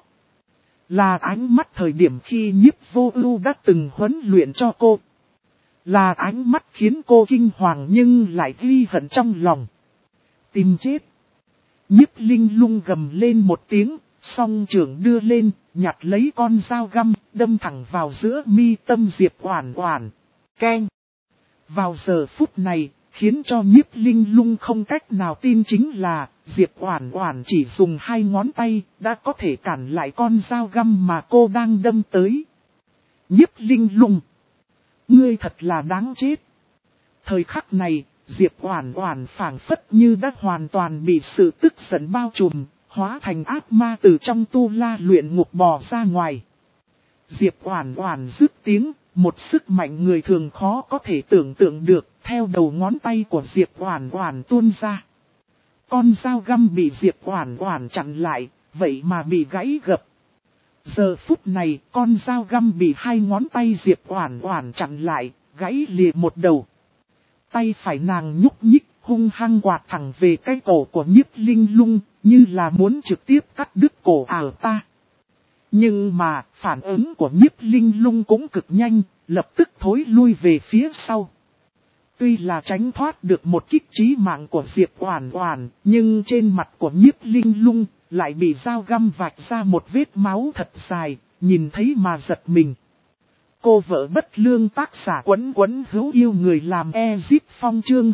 Speaker 1: Là ánh mắt thời điểm khi Nhiếp Vô Ưu đã từng huấn luyện cho cô. Là ánh mắt khiến cô kinh hoàng nhưng lại ghi hận trong lòng. Tìm chết. Nhiếp Linh Lung gầm lên một tiếng, song trưởng đưa lên, nhặt lấy con dao găm, đâm thẳng vào giữa mi tâm Diệp Oản Oản. Keng! Vào giờ phút này, khiến cho Nhiếp Linh Lung không cách nào tin chính là, Diệp Oản Oản chỉ dùng hai ngón tay, đã có thể cản lại con dao găm mà cô đang đâm tới. Nhiếp Linh Lung! Ngươi thật là đáng chết! Thời khắc này, Diệp Oản Oản phảng phất như đã hoàn toàn bị sự tức giận bao trùm, hóa thành ác ma từ trong tu la luyện ngục bò ra ngoài. Diệp Oản Oản dứt tiếng, một sức mạnh người thường khó có thể tưởng tượng được, theo đầu ngón tay của Diệp Oản Oản tuôn ra. Con dao găm bị Diệp Oản Oản chặn lại, vậy mà bị gãy gập. Giờ phút này, con dao găm bị hai ngón tay Diệp Oản Oản chặn lại, gãy lìa một đầu. Tay phải nàng nhúc nhích, hung hăng quạt thẳng về cái cổ của Nhiếp Linh Lung, như là muốn trực tiếp cắt đứt cổ ảo ta. Nhưng mà, phản ứng của Nhiếp Linh Lung cũng cực nhanh, lập tức thối lui về phía sau. Tuy là tránh thoát được một kích chí mạng của Diệp Oản Oản, nhưng trên mặt của Nhiếp Linh Lung lại bị dao găm vạch ra một vết máu thật dài, nhìn thấy mà giật mình. Cô vợ bất lương tác giả Quấn Quấn hữu yêu người làm Ezip Phong chương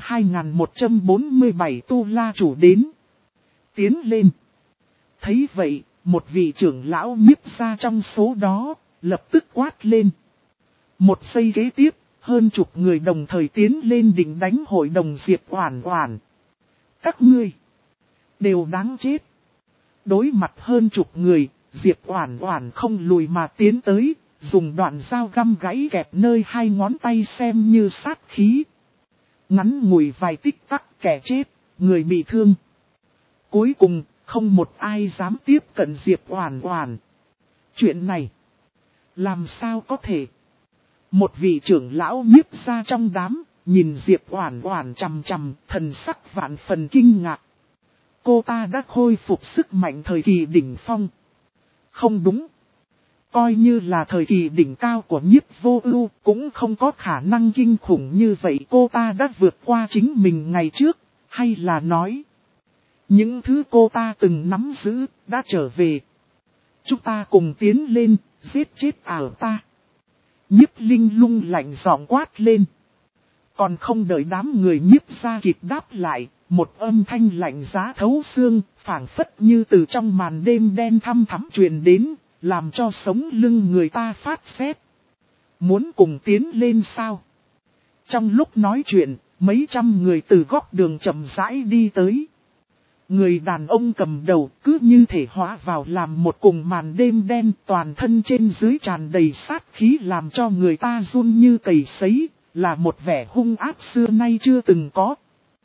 Speaker 1: 2147 Tu La chủ đến. Tiến lên. Thấy vậy, một vị trưởng lão Nhiếp gia trong số đó, lập tức quát lên. Một giây kế tiếp, hơn chục người đồng thời tiến lên định đánh hội đồng Diệp Oản Oản. Các ngươi đều đáng chết. Đối mặt hơn chục người, Diệp Oản Oản không lùi mà tiến tới, dùng đoạn dao găm gãy kẹp nơi hai ngón tay xem như sát khí. Ngắn ngủi vài tích tắc, kẻ chết, người bị thương. Cuối cùng, không một ai dám tiếp cận Diệp Oản Oản. Chuyện này, làm sao có thể? Một vị trưởng lão Nhiếp gia trong đám, nhìn Diệp Oản Oản chằm chằm, thần sắc vạn phần kinh ngạc. Cô ta đã khôi phục sức mạnh thời kỳ đỉnh phong. Không đúng. Coi như là thời kỳ đỉnh cao của Nhiếp Vô Ưu, cũng không có khả năng kinh khủng như vậy. Cô ta đã vượt qua chính mình ngày trước, hay là nói những thứ cô ta từng nắm giữ, đã trở về. Chúng ta cùng tiến lên, giết chết ảo ta. Nhiếp Linh Lung lạnh giọng quát lên. Còn không đợi đám người Nhiếp gia kịp đáp lại, một âm thanh lạnh giá thấu xương, phảng phất như từ trong màn đêm đen thăm thẳm truyền đến, làm cho sống lưng người ta phát rét. Muốn cùng tiến lên sao? Trong lúc nói chuyện, mấy trăm người từ góc đường chậm rãi đi tới. Người đàn ông cầm đầu cứ như thể hóa vào làm một cùng màn đêm đen, toàn thân trên dưới tràn đầy sát khí làm cho người ta run như cầy sấy, là một vẻ hung ác xưa nay chưa từng có.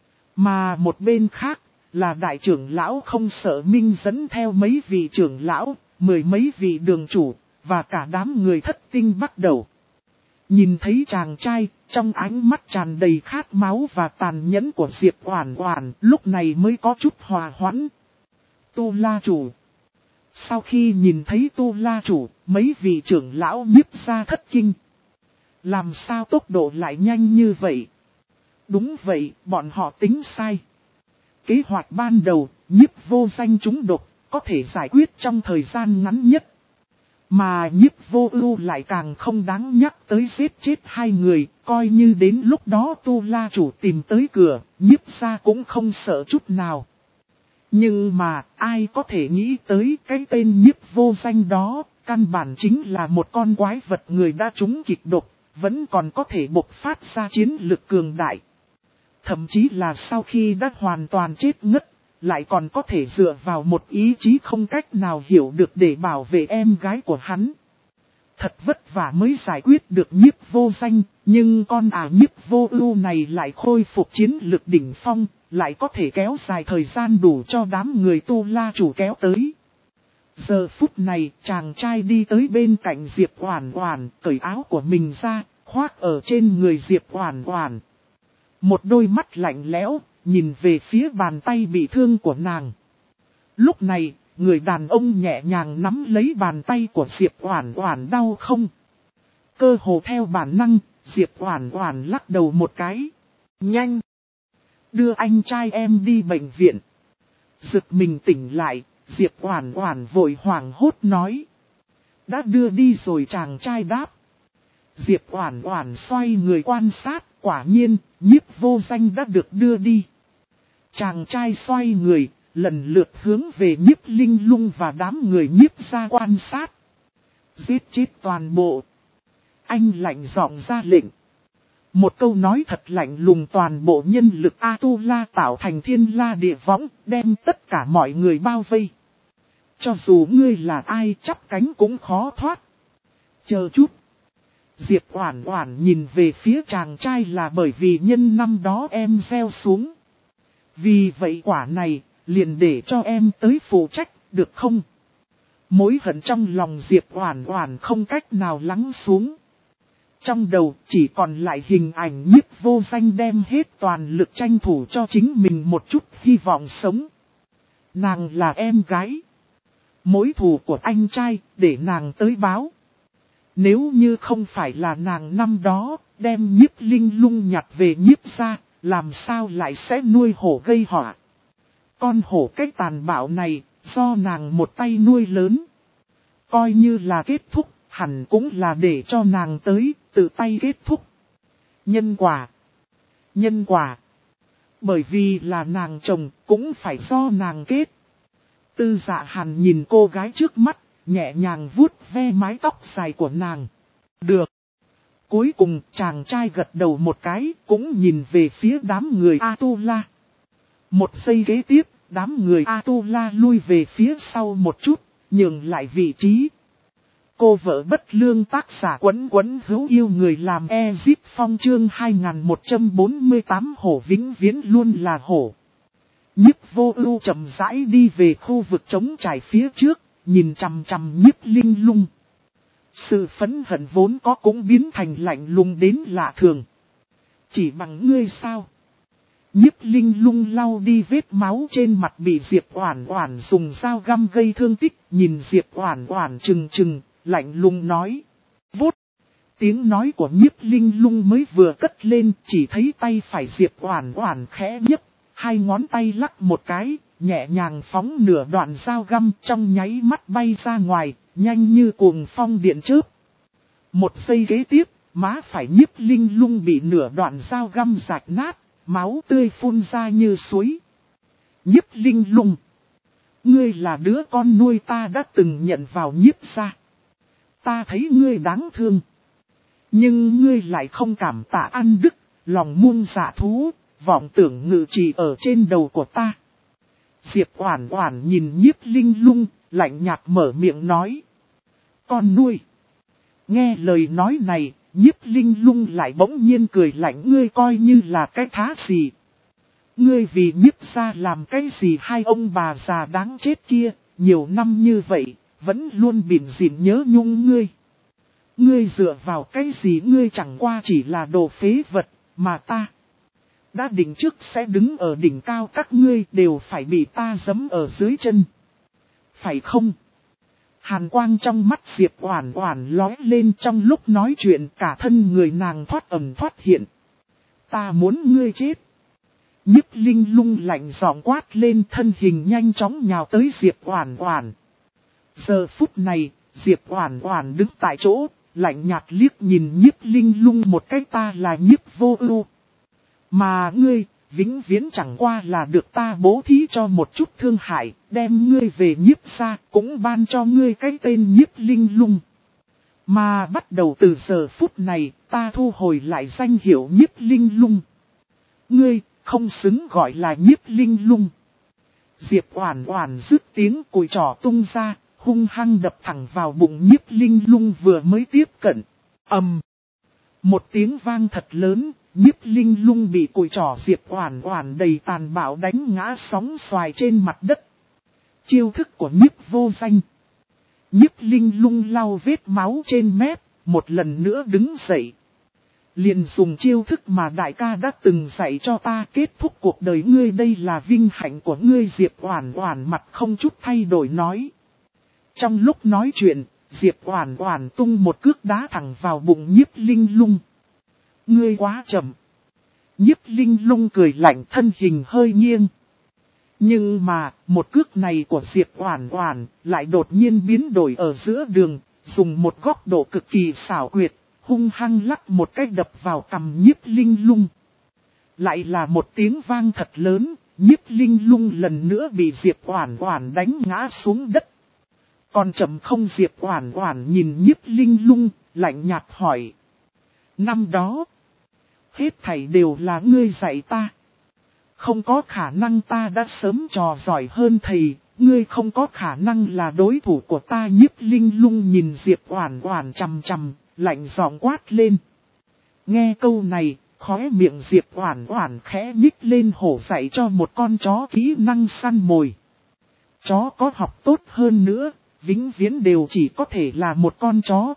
Speaker 1: Mà một bên khác, là đại trưởng lão Không Sợ Minh dẫn theo mấy vị trưởng lão, mười mấy vị đường chủ, và cả đám người Thất Tinh bắt đầu. Nhìn thấy chàng trai, trong ánh mắt tràn đầy khát máu và tàn nhẫn của Diệp Oản Oản, lúc này mới có chút hòa hoãn. Tu La chủ. Sau khi nhìn thấy Tu La chủ, mấy vị trưởng lão Nhiếp gia thất kinh. Làm sao tốc độ lại nhanh như vậy? Đúng vậy, bọn họ tính sai. Kế hoạch ban đầu, Nhiếp Vô Danh trúng độc, có thể giải quyết trong thời gian ngắn nhất. Mà Nhiếp Vô Ưu lại càng không đáng nhắc tới giết chết hai người, coi như đến lúc đó Tu La chủ tìm tới cửa, Nhiếp gia cũng không sợ chút nào. Nhưng mà, ai có thể nghĩ tới cái tên Nhiếp Vô Danh đó, căn bản chính là một con quái vật người đã trúng kịch độc, vẫn còn có thể bộc phát ra chiến lực cường đại. Thậm chí là sau khi đã hoàn toàn chết ngất, lại còn có thể dựa vào một ý chí không cách nào hiểu được để bảo vệ em gái của hắn. Thật vất vả mới giải quyết được Nhiếp Vô Danh, nhưng con Nhiếp Vô Ưu này lại khôi phục chiến lực đỉnh phong, lại có thể kéo dài thời gian đủ cho đám người Tu La chủ kéo tới. Giờ phút này, chàng trai đi tới bên cạnh Diệp Oản Oản, cởi áo của mình ra, khoác ở trên người Diệp Oản Oản. Một đôi mắt lạnh lẽo, nhìn về phía bàn tay bị thương của nàng. Lúc này, người đàn ông nhẹ nhàng nắm lấy bàn tay của Diệp Oản Oản đau không? Cơ hồ theo bản năng, Diệp Oản Oản lắc đầu một cái. Nhanh! Đưa anh trai em đi bệnh viện. Giật mình tỉnh lại, Diệp Oản Oản vội hoảng hốt nói. Đã đưa đi rồi, chàng trai đáp. Diệp Oản Oản xoay người quan sát, quả nhiên, Nhiếp Vô Danh đã được đưa đi. Chàng trai xoay người, lần lượt hướng về Nhiếp Linh Lung và đám người Nhiếp gia quan sát. Giết chết toàn bộ. Anh lạnh giọng ra lệnh. Một câu nói thật lạnh lùng, toàn bộ nhân lực A-tu-la tạo thành thiên la địa võng, đem tất cả mọi người bao vây. Cho dù ngươi là ai, chắp cánh cũng khó thoát. Chờ chút. Diệp Oản Oản nhìn về phía chàng trai là bởi vì nhân năm đó em gieo xuống. Vì vậy quả này, liền để cho em tới phụ trách, được không? Mối hận trong lòng Diệp Oản Oản không cách nào lắng xuống. Trong đầu chỉ còn lại hình ảnh Nhiếp Vô Danh đem hết toàn lực tranh thủ cho chính mình một chút hy vọng sống. Nàng là em gái. Mối thù của anh trai, để nàng tới báo. Nếu như không phải là nàng năm đó, đem Nhiếp Linh Lung nhặt về Nhiếp gia, làm sao lại sẽ nuôi hổ gây họa. Con hổ cách tàn bạo này, do nàng một tay nuôi lớn. Coi như là kết thúc, hẳn cũng là để cho nàng tới, tự tay kết thúc. Nhân quả. Nhân quả. Bởi vì là nàng chồng, cũng phải do nàng kết. Tư Dạ Hàn nhìn cô gái trước mắt, nhẹ nhàng vuốt ve mái tóc dài của nàng. Được. Cuối cùng chàng trai gật đầu một cái, cũng nhìn về phía đám người Atula. Một giây kế tiếp, đám người Atula lui về phía sau một chút, nhường lại vị trí. Cô vợ bất lương tác giả Quấn Quấn hữu yêu người làm Ezip Phong chương 2148 hổ vĩnh viễn luôn là hổ. Nhiếp Vô Ưu chậm rãi đi về khu vực trống trải phía trước, nhìn chằm chằm Nhiếp Linh Lung. Sự phẫn hận vốn có cũng biến thành lạnh lùng đến lạ thường. Chỉ bằng ngươi sao? Nhiếp Linh Lung lau đi vết máu trên mặt bị Diệp Oản Oản dùng dao găm gây thương tích, nhìn Diệp Oản Oản trừng trừng, lạnh lùng nói. Vút! Tiếng nói của Nhiếp Linh Lung mới vừa cất lên, chỉ thấy tay phải Diệp Oản Oản khẽ nhấc, hai ngón tay lắc một cái, nhẹ nhàng phóng nửa đoạn dao găm trong nháy mắt bay ra ngoài, nhanh như cuồng phong điện chớp. Một giây kế tiếp, má phải Nhiếp Linh Lung bị nửa đoạn dao găm rạch nát, máu tươi phun ra như suối. Nhiếp Linh Lung, ngươi là đứa con nuôi ta đã từng nhận vào Nhiếp gia. Ta thấy ngươi đáng thương. Nhưng ngươi lại không cảm tạ ăn đức, lòng muôn dạ thú, vọng tưởng ngự trị ở trên đầu của ta. Diệp Oản Oản nhìn Nhiếp Linh Lung, lạnh nhạt mở miệng nói. Con nuôi. Nghe lời nói này, Nhiếp Linh Lung lại bỗng nhiên cười lạnh, ngươi coi như là cái thá gì. Ngươi vì Nhiếp gia làm cái gì hai ông bà già đáng chết kia, nhiều năm như vậy, vẫn luôn bỉm dịn nhớ nhung ngươi. Ngươi dựa vào cái gì, ngươi chẳng qua chỉ là đồ phế vật, mà ta đã định trước sẽ đứng ở đỉnh cao, các ngươi đều phải bị ta giẫm ở dưới chân. Phải không? Hàn quang trong mắt Diệp Oản Oản lóe lên, trong lúc nói chuyện cả thân người nàng thoát ẩn thoát hiện. Ta muốn ngươi chết. Nhiếp Linh Lung lạnh giọng quát lên, thân hình nhanh chóng nhào tới Diệp Oản Oản. Giờ phút này, Diệp Oản Oản đứng tại chỗ, lạnh nhạt liếc nhìn Nhiếp Linh Lung một cái, ta là Nhiếp Vô Ưu. Mà ngươi, vĩnh viễn chẳng qua là được ta bố thí cho một chút thương hại, đem ngươi về Nhiếp gia, cũng ban cho ngươi cái tên Nhiếp Linh Lung. Mà bắt đầu từ giờ phút này, ta thu hồi lại danh hiệu Nhiếp Linh Lung. Ngươi, không xứng gọi là Nhiếp Linh Lung. Diệp Oản Oản dứt tiếng, cùi trỏ tung ra, hung hăng đập thẳng vào bụng Nhiếp Linh Lung vừa mới tiếp cận. Ầm. Một tiếng vang thật lớn, Nhiếp Linh Lung bị cùi trỏ Diệp Oản Oản đầy tàn bạo đánh ngã sóng xoài trên mặt đất. Chiêu thức của Nhiếp Vô Danh. Nhiếp Linh Lung lau vết máu trên mép, một lần nữa đứng dậy. Liền dùng chiêu thức mà đại ca đã từng dạy cho ta, kết thúc cuộc đời ngươi, đây là vinh hạnh của ngươi. Diệp Oản Oản mặt không chút thay đổi nói. Trong lúc nói chuyện, Diệp Oản Oản tung một cước đá thẳng vào bụng Nhiếp Linh Lung. Ngươi quá chậm. Nhiếp Linh Lung cười lạnh, thân hình hơi nghiêng. Nhưng mà, một cước này của Diệp Oản Oản lại đột nhiên biến đổi ở giữa đường, dùng một góc độ cực kỳ xảo quyệt, hung hăng lắc một cái đập vào cằm Nhiếp Linh Lung. Lại là một tiếng vang thật lớn, Nhiếp Linh Lung lần nữa bị Diệp Oản Oản đánh ngã xuống đất. Còn chậm không? Diệp Oản Oản nhìn Nhiếp Linh Lung, lạnh nhạt hỏi. Năm đó, hết thảy đều là ngươi dạy ta. Không có khả năng, ta đã sớm trò giỏi hơn thầy, ngươi không có khả năng là đối thủ của ta. Nhiếp Linh Lung nhìn Diệp Oản Oản chằm chằm, lạnh giọng quát lên. Nghe câu này, khóe miệng Diệp Oản Oản khẽ nhích lên, hổ dạy cho một con chó kỹ năng săn mồi. Chó có học tốt hơn nữa, vĩnh viễn đều chỉ có thể là một con chó.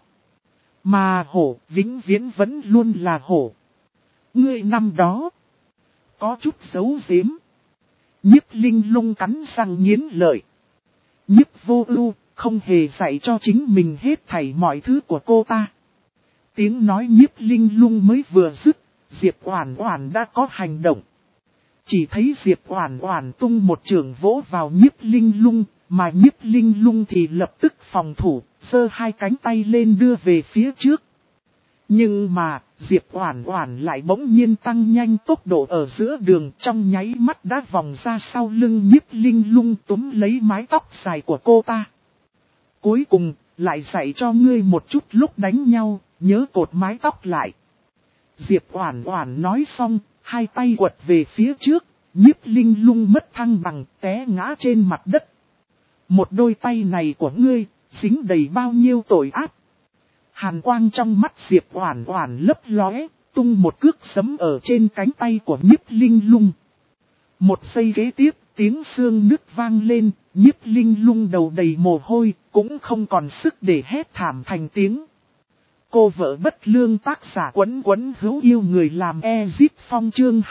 Speaker 1: Mà hổ, vĩnh viễn vẫn luôn là hổ. Ngươi năm đó có chút giấu giếm. Nhiếp Linh Lung cắn răng nghiến lợi. Nhiếp Vô Ưu không hề dạy cho chính mình hết thảy mọi thứ của cô ta. tiếng nói Nhiếp Linh Lung mới vừa dứt, Diệp Oản Oản đã có hành động. Chỉ thấy Diệp Oản Oản tung một chưởng vỗ vào Nhiếp Linh Lung, mà Nhiếp Linh Lung thì lập tức phòng thủ, giơ hai cánh tay lên đưa về phía trước. Nhưng mà, Diệp Oản Oản lại bỗng nhiên tăng nhanh tốc độ ở giữa đường, trong nháy mắt đã vòng ra sau lưng Nhiếp Linh Lung túm lấy mái tóc dài của cô ta. Cuối cùng, lại dạy cho ngươi một chút lúc đánh nhau, nhớ cột mái tóc lại. Diệp Oản Oản nói xong, hai tay quật về phía trước, Nhiếp Linh Lung mất thăng bằng, té ngã trên mặt đất. Một đôi tay này của ngươi, dính đầy bao nhiêu tội ác. Hàn quang trong mắt Diệp Oản Oản lấp lóe, tung một cước sấm ở trên cánh tay của Nhiếp Linh Lung. Một giây kế tiếp, tiếng xương nứt vang lên, Nhiếp Linh Lung đầu đầy mồ hôi, cũng không còn sức để hét thảm thành tiếng. Cô vợ bất lương tác giả Quấn Quấn hữu yêu người làm Ezip Phong chương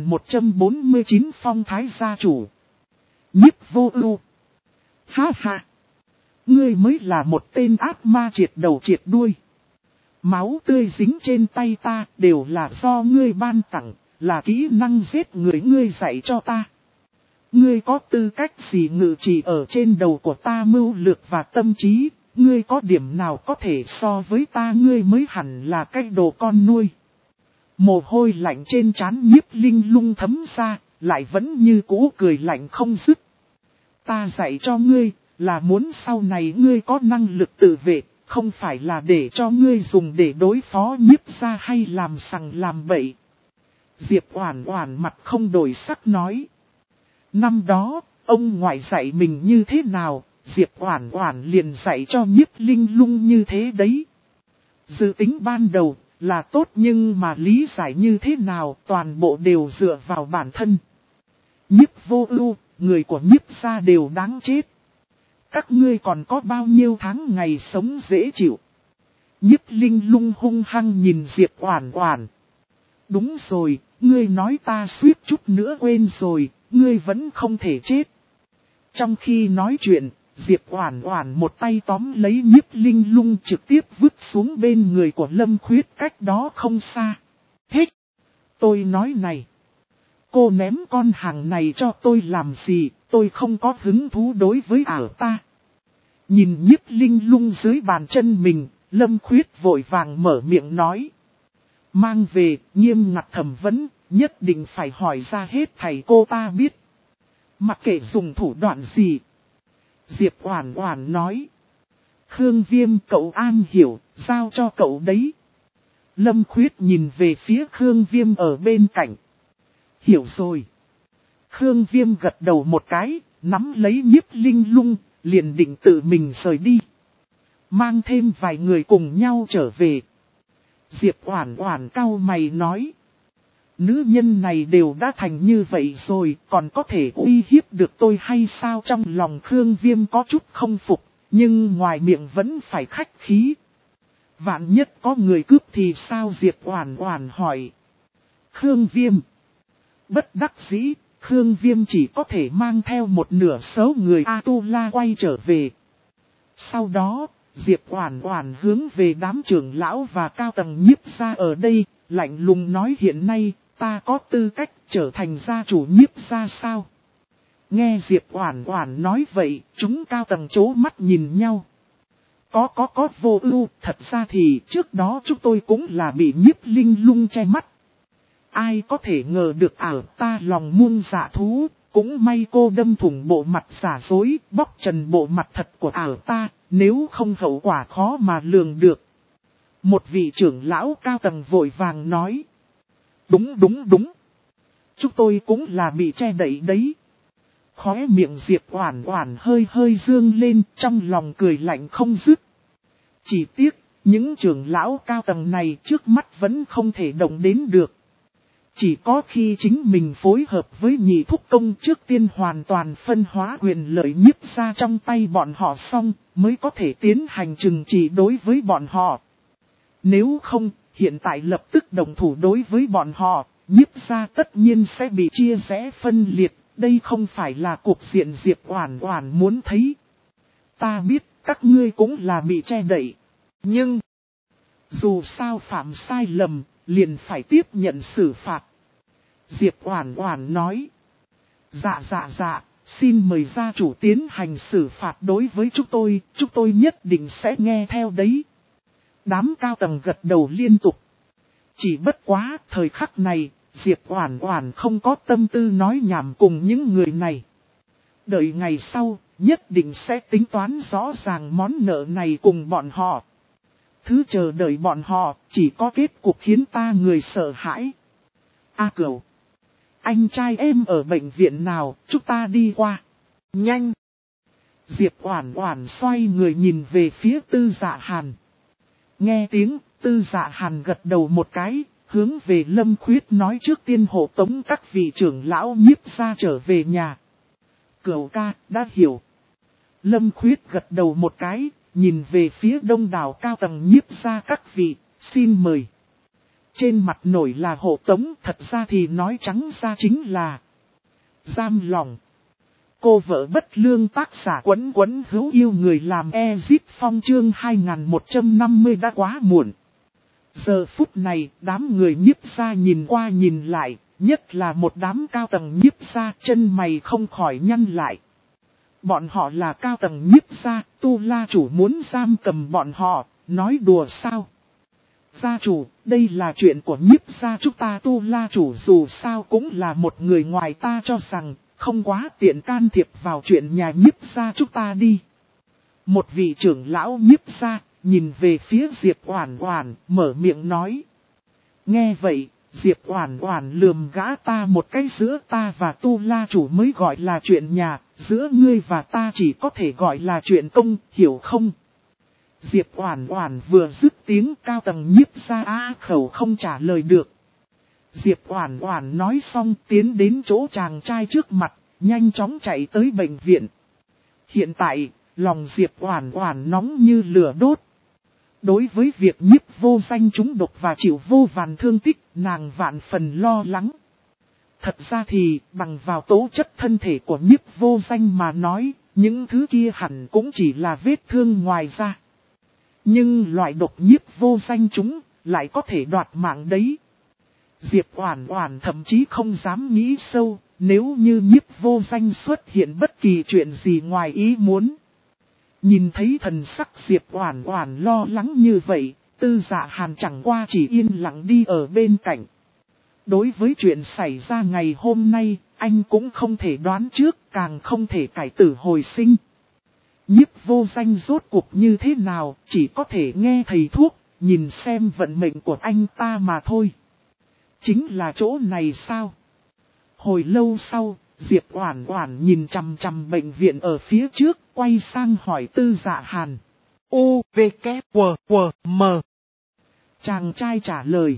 Speaker 1: 2149 Phong Thái gia chủ. Nhiếp Vô Ưu. Ha ha. Ngươi mới là một tên ác ma triệt đầu triệt đuôi. Máu tươi dính trên tay ta đều là do ngươi ban tặng, là kỹ năng giết người ngươi dạy cho ta. Ngươi có tư cách gì ngự trị ở trên đầu của ta mưu lược và tâm trí, ngươi có điểm nào có thể so với ta, ngươi mới hẳn là cái đồ con nuôi. Mồ hôi lạnh trên trán Nhiếp Linh Lung thấm ra, lại vẫn như cũ cười lạnh không dứt. Ta dạy cho ngươi, là muốn sau này ngươi có năng lực tự vệ, không phải là để cho ngươi dùng để đối phó Nhiếp gia hay làm sằng làm bậy. Diệp Oản Oản mặt không đổi sắc nói. Năm đó, ông ngoại dạy mình như thế nào, Diệp Oản Oản liền dạy cho Nhiếp Linh Lung như thế đấy. Dự tính ban đầu là tốt nhưng mà lý giải như thế nào toàn bộ đều dựa vào bản thân. Nhiếp Vô Ưu, người của Nhiếp gia đều đáng chết. Các ngươi còn có bao nhiêu tháng ngày sống dễ chịu. Nhiếp Linh Lung hung hăng nhìn Diệp Oản Oản. Đúng rồi, ngươi nói ta suýt chút nữa quên rồi, ngươi vẫn không thể chết. Trong khi nói chuyện, Diệp Oản Oản một tay tóm lấy Nhiếp Linh Lung trực tiếp vứt xuống bên người của Lâm Khuyết cách đó không xa. Hít! Tôi nói này. Cô ném con hàng này cho tôi làm gì, tôi không có hứng thú đối với ảo ta. Nhìn Nhiếp Linh Lung dưới bàn chân mình, Lâm Khuyết vội vàng mở miệng nói. Mang về, nghiêm ngặt thẩm vấn, nhất định phải hỏi ra hết thầy cô ta biết. Mặc kệ dùng thủ đoạn gì. Diệp Oản Oản nói. Khương Viêm cậu an hiểu, giao cho cậu đấy. Lâm Khuyết nhìn về phía Khương Viêm ở bên cạnh. Hiểu rồi. Khương Viêm gật đầu một cái, nắm lấy Nhiếp Linh Lung, liền định tự mình rời đi. Mang thêm vài người cùng nhau trở về. Diệp Oản Oản cau mày nói. Nữ nhân này đều đã thành như vậy rồi, còn có thể uy hiếp được tôi hay sao? Trong lòng Khương Viêm có chút không phục, nhưng ngoài miệng vẫn phải khách khí. Vạn nhất có người cướp thì sao? Diệp Oản Oản hỏi. Khương Viêm. Bất đắc dĩ, Khương Viêm chỉ có thể mang theo một nửa số người Atula quay trở về. Sau đó, Diệp Oản Oản hướng về đám trưởng lão và cao tầng Nhiếp gia ở đây, lạnh lùng nói hiện nay, ta có tư cách trở thành gia chủ Nhiếp gia sao? Nghe Diệp Oản Oản nói vậy, chúng cao tầng chố mắt nhìn nhau. Có Vô Ưu, thật ra thì trước đó chúng tôi cũng là bị Nhiếp Linh Lung che mắt. Ai có thể ngờ được ảo ta lòng muôn dạ thú, cũng may cô đâm thủng bộ mặt giả dối, bóc trần bộ mặt thật của ảo ta, nếu không hậu quả khó mà lường được. Một vị trưởng lão cao tầng vội vàng nói. Đúng. Chúng tôi cũng là bị che đậy đấy. Khóe miệng Diệp Oản Oản hơi dương lên, trong lòng cười lạnh không dứt. Chỉ tiếc, những trưởng lão cao tầng này trước mắt vẫn không thể động đến được. Chỉ có khi chính mình phối hợp với nhị thúc công trước tiên hoàn toàn phân hóa quyền lợi Nhiếp gia trong tay bọn họ xong, mới có thể tiến hành trừng trị đối với bọn họ. Nếu không, hiện tại lập tức đồng thủ đối với bọn họ, Nhiếp gia tất nhiên sẽ bị chia rẽ phân liệt, đây không phải là cuộc diện Diệp Oản Oản muốn thấy. Ta biết, các ngươi cũng là bị che đậy. Nhưng, Dù sao phạm sai lầm, liền phải tiếp nhận xử phạt. Diệp Oản Oản nói. Dạ, xin mời gia chủ tiến hành xử phạt đối với chúng tôi nhất định sẽ nghe theo đấy. Đám cao tầng gật đầu liên tục. Chỉ bất quá, thời khắc này, Diệp Oản Oản không có tâm tư nói nhảm cùng những người này. Đợi ngày sau, nhất định sẽ tính toán rõ ràng món nợ này cùng bọn họ. Thứ chờ đợi bọn họ, chỉ có kết cục khiến ta người sợ hãi. A Cửu, anh trai em ở bệnh viện nào, chúng ta đi qua. Nhanh! Diệp Oản Oản xoay người nhìn về phía Tư Dạ Hàn. Nghe tiếng, Tư Dạ Hàn gật đầu một cái, hướng về Lâm Khuyết nói trước tiên hộ tống các vị trưởng lão Nhiếp gia trở về nhà. Cửu ca, đã hiểu. Lâm Khuyết gật đầu một cái, nhìn về phía đông đảo cao tầng Nhiếp gia các vị, xin mời. Trên mặt nổi là hộ tống, thật ra thì nói trắng ra chính là giam lòng. Cô vợ bất lương tác giả Quấn Quấn hữu yêu người làm Ezip Phong chương 2150 đã quá muộn. Giờ phút này, đám người Nhiếp gia nhìn qua nhìn lại, nhất là một đám cao tầng Nhiếp gia, chân mày không khỏi nhăn lại. Bọn họ là cao tầng Nhiếp gia, Tu La chủ muốn giam cầm bọn họ, nói đùa sao? Gia chủ, đây là chuyện của Nhiếp gia chúng ta. Tu La chủ dù sao cũng là một người ngoài, ta cho rằng không quá tiện can thiệp vào chuyện nhà Nhiếp gia chúng ta đi. Một vị trưởng lão Nhiếp gia nhìn về phía Diệp Oản Oản, mở miệng nói. Nghe vậy, Diệp Oản Oản lườm gã ta một cái, giữa ta và Tu La chủ mới gọi là chuyện nhà, giữa ngươi và ta chỉ có thể gọi là chuyện công, hiểu không? Diệp Oản Oản vừa dứt tiếng, cao tầng Nhiếp gia á khẩu không trả lời được. Diệp Oản Oản nói xong tiến đến chỗ chàng trai trước mặt, nhanh chóng chạy tới bệnh viện. Hiện tại, lòng Diệp Oản Oản nóng như lửa đốt. Đối với việc Nhiếp Vô Danh trúng độc và chịu vô vàn thương tích, nàng vạn phần lo lắng. Thật ra thì, bằng vào tố chất thân thể của Nhiếp Vô Danh mà nói, những thứ kia hẳn cũng chỉ là vết thương ngoài da. Nhưng loại độc Nhiếp Vô Danh trúng, lại có thể đoạt mạng đấy. Diệp Oản Oản thậm chí không dám nghĩ sâu, nếu như Nhiếp Vô Danh xuất hiện bất kỳ chuyện gì ngoài ý muốn. Nhìn thấy thần sắc Diệp Oản Oản lo lắng như vậy, Tư Dạ Hàn chẳng qua chỉ yên lặng đi ở bên cạnh. Đối với chuyện xảy ra ngày hôm nay, anh cũng không thể đoán trước, càng không thể cải tử hồi sinh. Nhiếp Vô Danh rốt cuộc như thế nào, chỉ có thể nghe thầy thuốc, nhìn xem vận mệnh của anh ta mà thôi. Chính là chỗ này sao? Hồi lâu sau, Diệp Oản Oản nhìn chằm chằm bệnh viện ở phía trước, quay sang hỏi Tư Dạ Hàn. U, V, K, W, W, M. Chàng trai trả lời.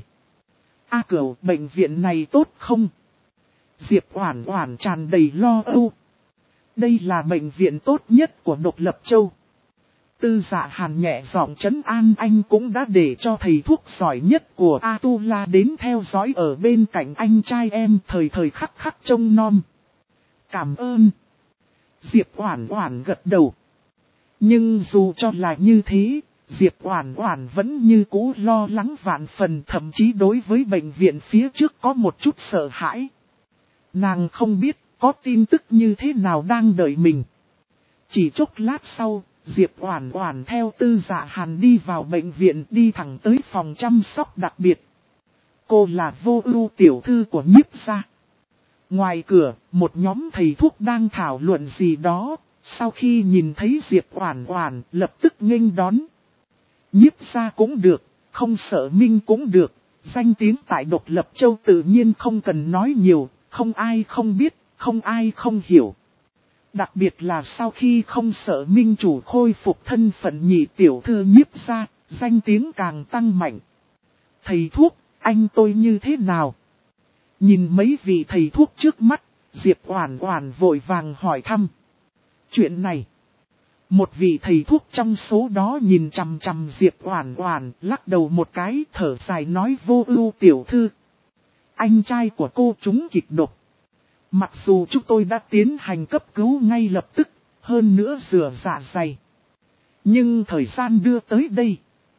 Speaker 1: A Cửu, bệnh viện này tốt không? Diệp Oản Oản tràn đầy lo âu. Đây là bệnh viện tốt nhất của Độc Lập Châu. Tư Dạ Hàn nhẹ giọng trấn an, anh cũng đã để cho thầy thuốc giỏi nhất của Atula đến theo dõi ở bên cạnh anh trai em, thời thời khắc khắc trông nom. Cảm ơn. Diệp Oản Oản gật đầu. Nhưng dù cho là như thế, Diệp Oản Oản vẫn như cũ lo lắng vạn phần, thậm chí đối với bệnh viện phía trước có một chút sợ hãi. Nàng không biết có tin tức như thế nào đang đợi mình. Chỉ chốc lát sau, Diệp Oản Oản theo Tư Dạ Hàn đi vào bệnh viện, đi thẳng tới phòng chăm sóc đặc biệt. Cô là Vô Ưu tiểu thư của Nhiếp gia. Ngoài cửa, một nhóm thầy thuốc đang thảo luận gì đó, sau khi nhìn thấy Diệp Oản Oản, lập tức nghênh đón. Nhiếp gia cũng được, không Sở Minh cũng được, danh tiếng tại Độc Lập Châu tự nhiên không cần nói nhiều, không ai không biết, không ai không hiểu. Đặc biệt là sau khi không Sở Minh chủ khôi phục thân phận nhị tiểu thư Nhiếp gia, danh tiếng càng tăng mạnh. Thầy thuốc, anh tôi như thế nào? Nhìn mấy vị thầy thuốc trước mắt, Diệp Oản Oản vội vàng hỏi thăm. Chuyện này, một vị thầy thuốc trong số đó nhìn chằm chằm Diệp Oản Oản, lắc đầu một cái, thở dài nói, Vô Ưu tiểu thư, anh trai của cô trúng kịch độc. Mặc dù chúng tôi đã tiến hành cấp cứu ngay lập tức, hơn nữa rửa dạ dày, nhưng thời gian đưa tới đây,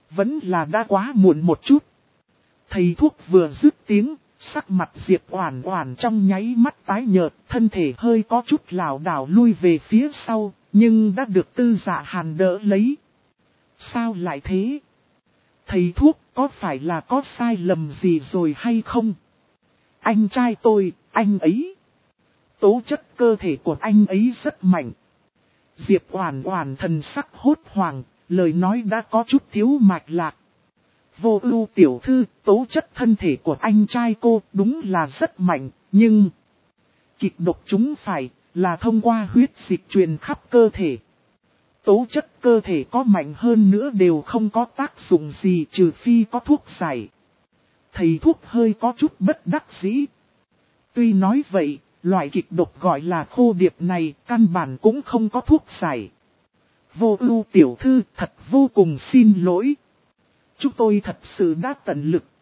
Speaker 1: Vẫn là đã quá muộn một chút. Thầy thuốc vừa dứt tiếng, sắc mặt Diệp Oản Oản trong nháy mắt tái nhợt, thân thể hơi có chút lảo đảo lui về phía sau, nhưng đã được Tư Dạ Hàn đỡ lấy. Sao lại thế? Thầy thuốc có phải là có sai lầm gì rồi hay không? Anh trai tôi, anh ấy. Tố chất cơ thể của anh ấy rất mạnh. Diệp Oản Oản thần sắc hốt hoảng, lời nói đã có chút thiếu mạch lạc. Vô Ưu tiểu thư, tố chất thân thể của anh trai cô đúng là rất mạnh, nhưng kịch độc chúng phải là thông qua huyết dịch truyền khắp cơ thể. Tố chất cơ thể có mạnh hơn nữa đều không có tác dụng gì trừ phi có thuốc giải. Thầy thuốc hơi có chút bất đắc dĩ. Tuy nói vậy, loại kịch độc gọi là khô điệp này căn bản cũng không có thuốc giải. Vô Ưu tiểu thư thật vô cùng xin lỗi. Chúng tôi thật sự đã tận lực.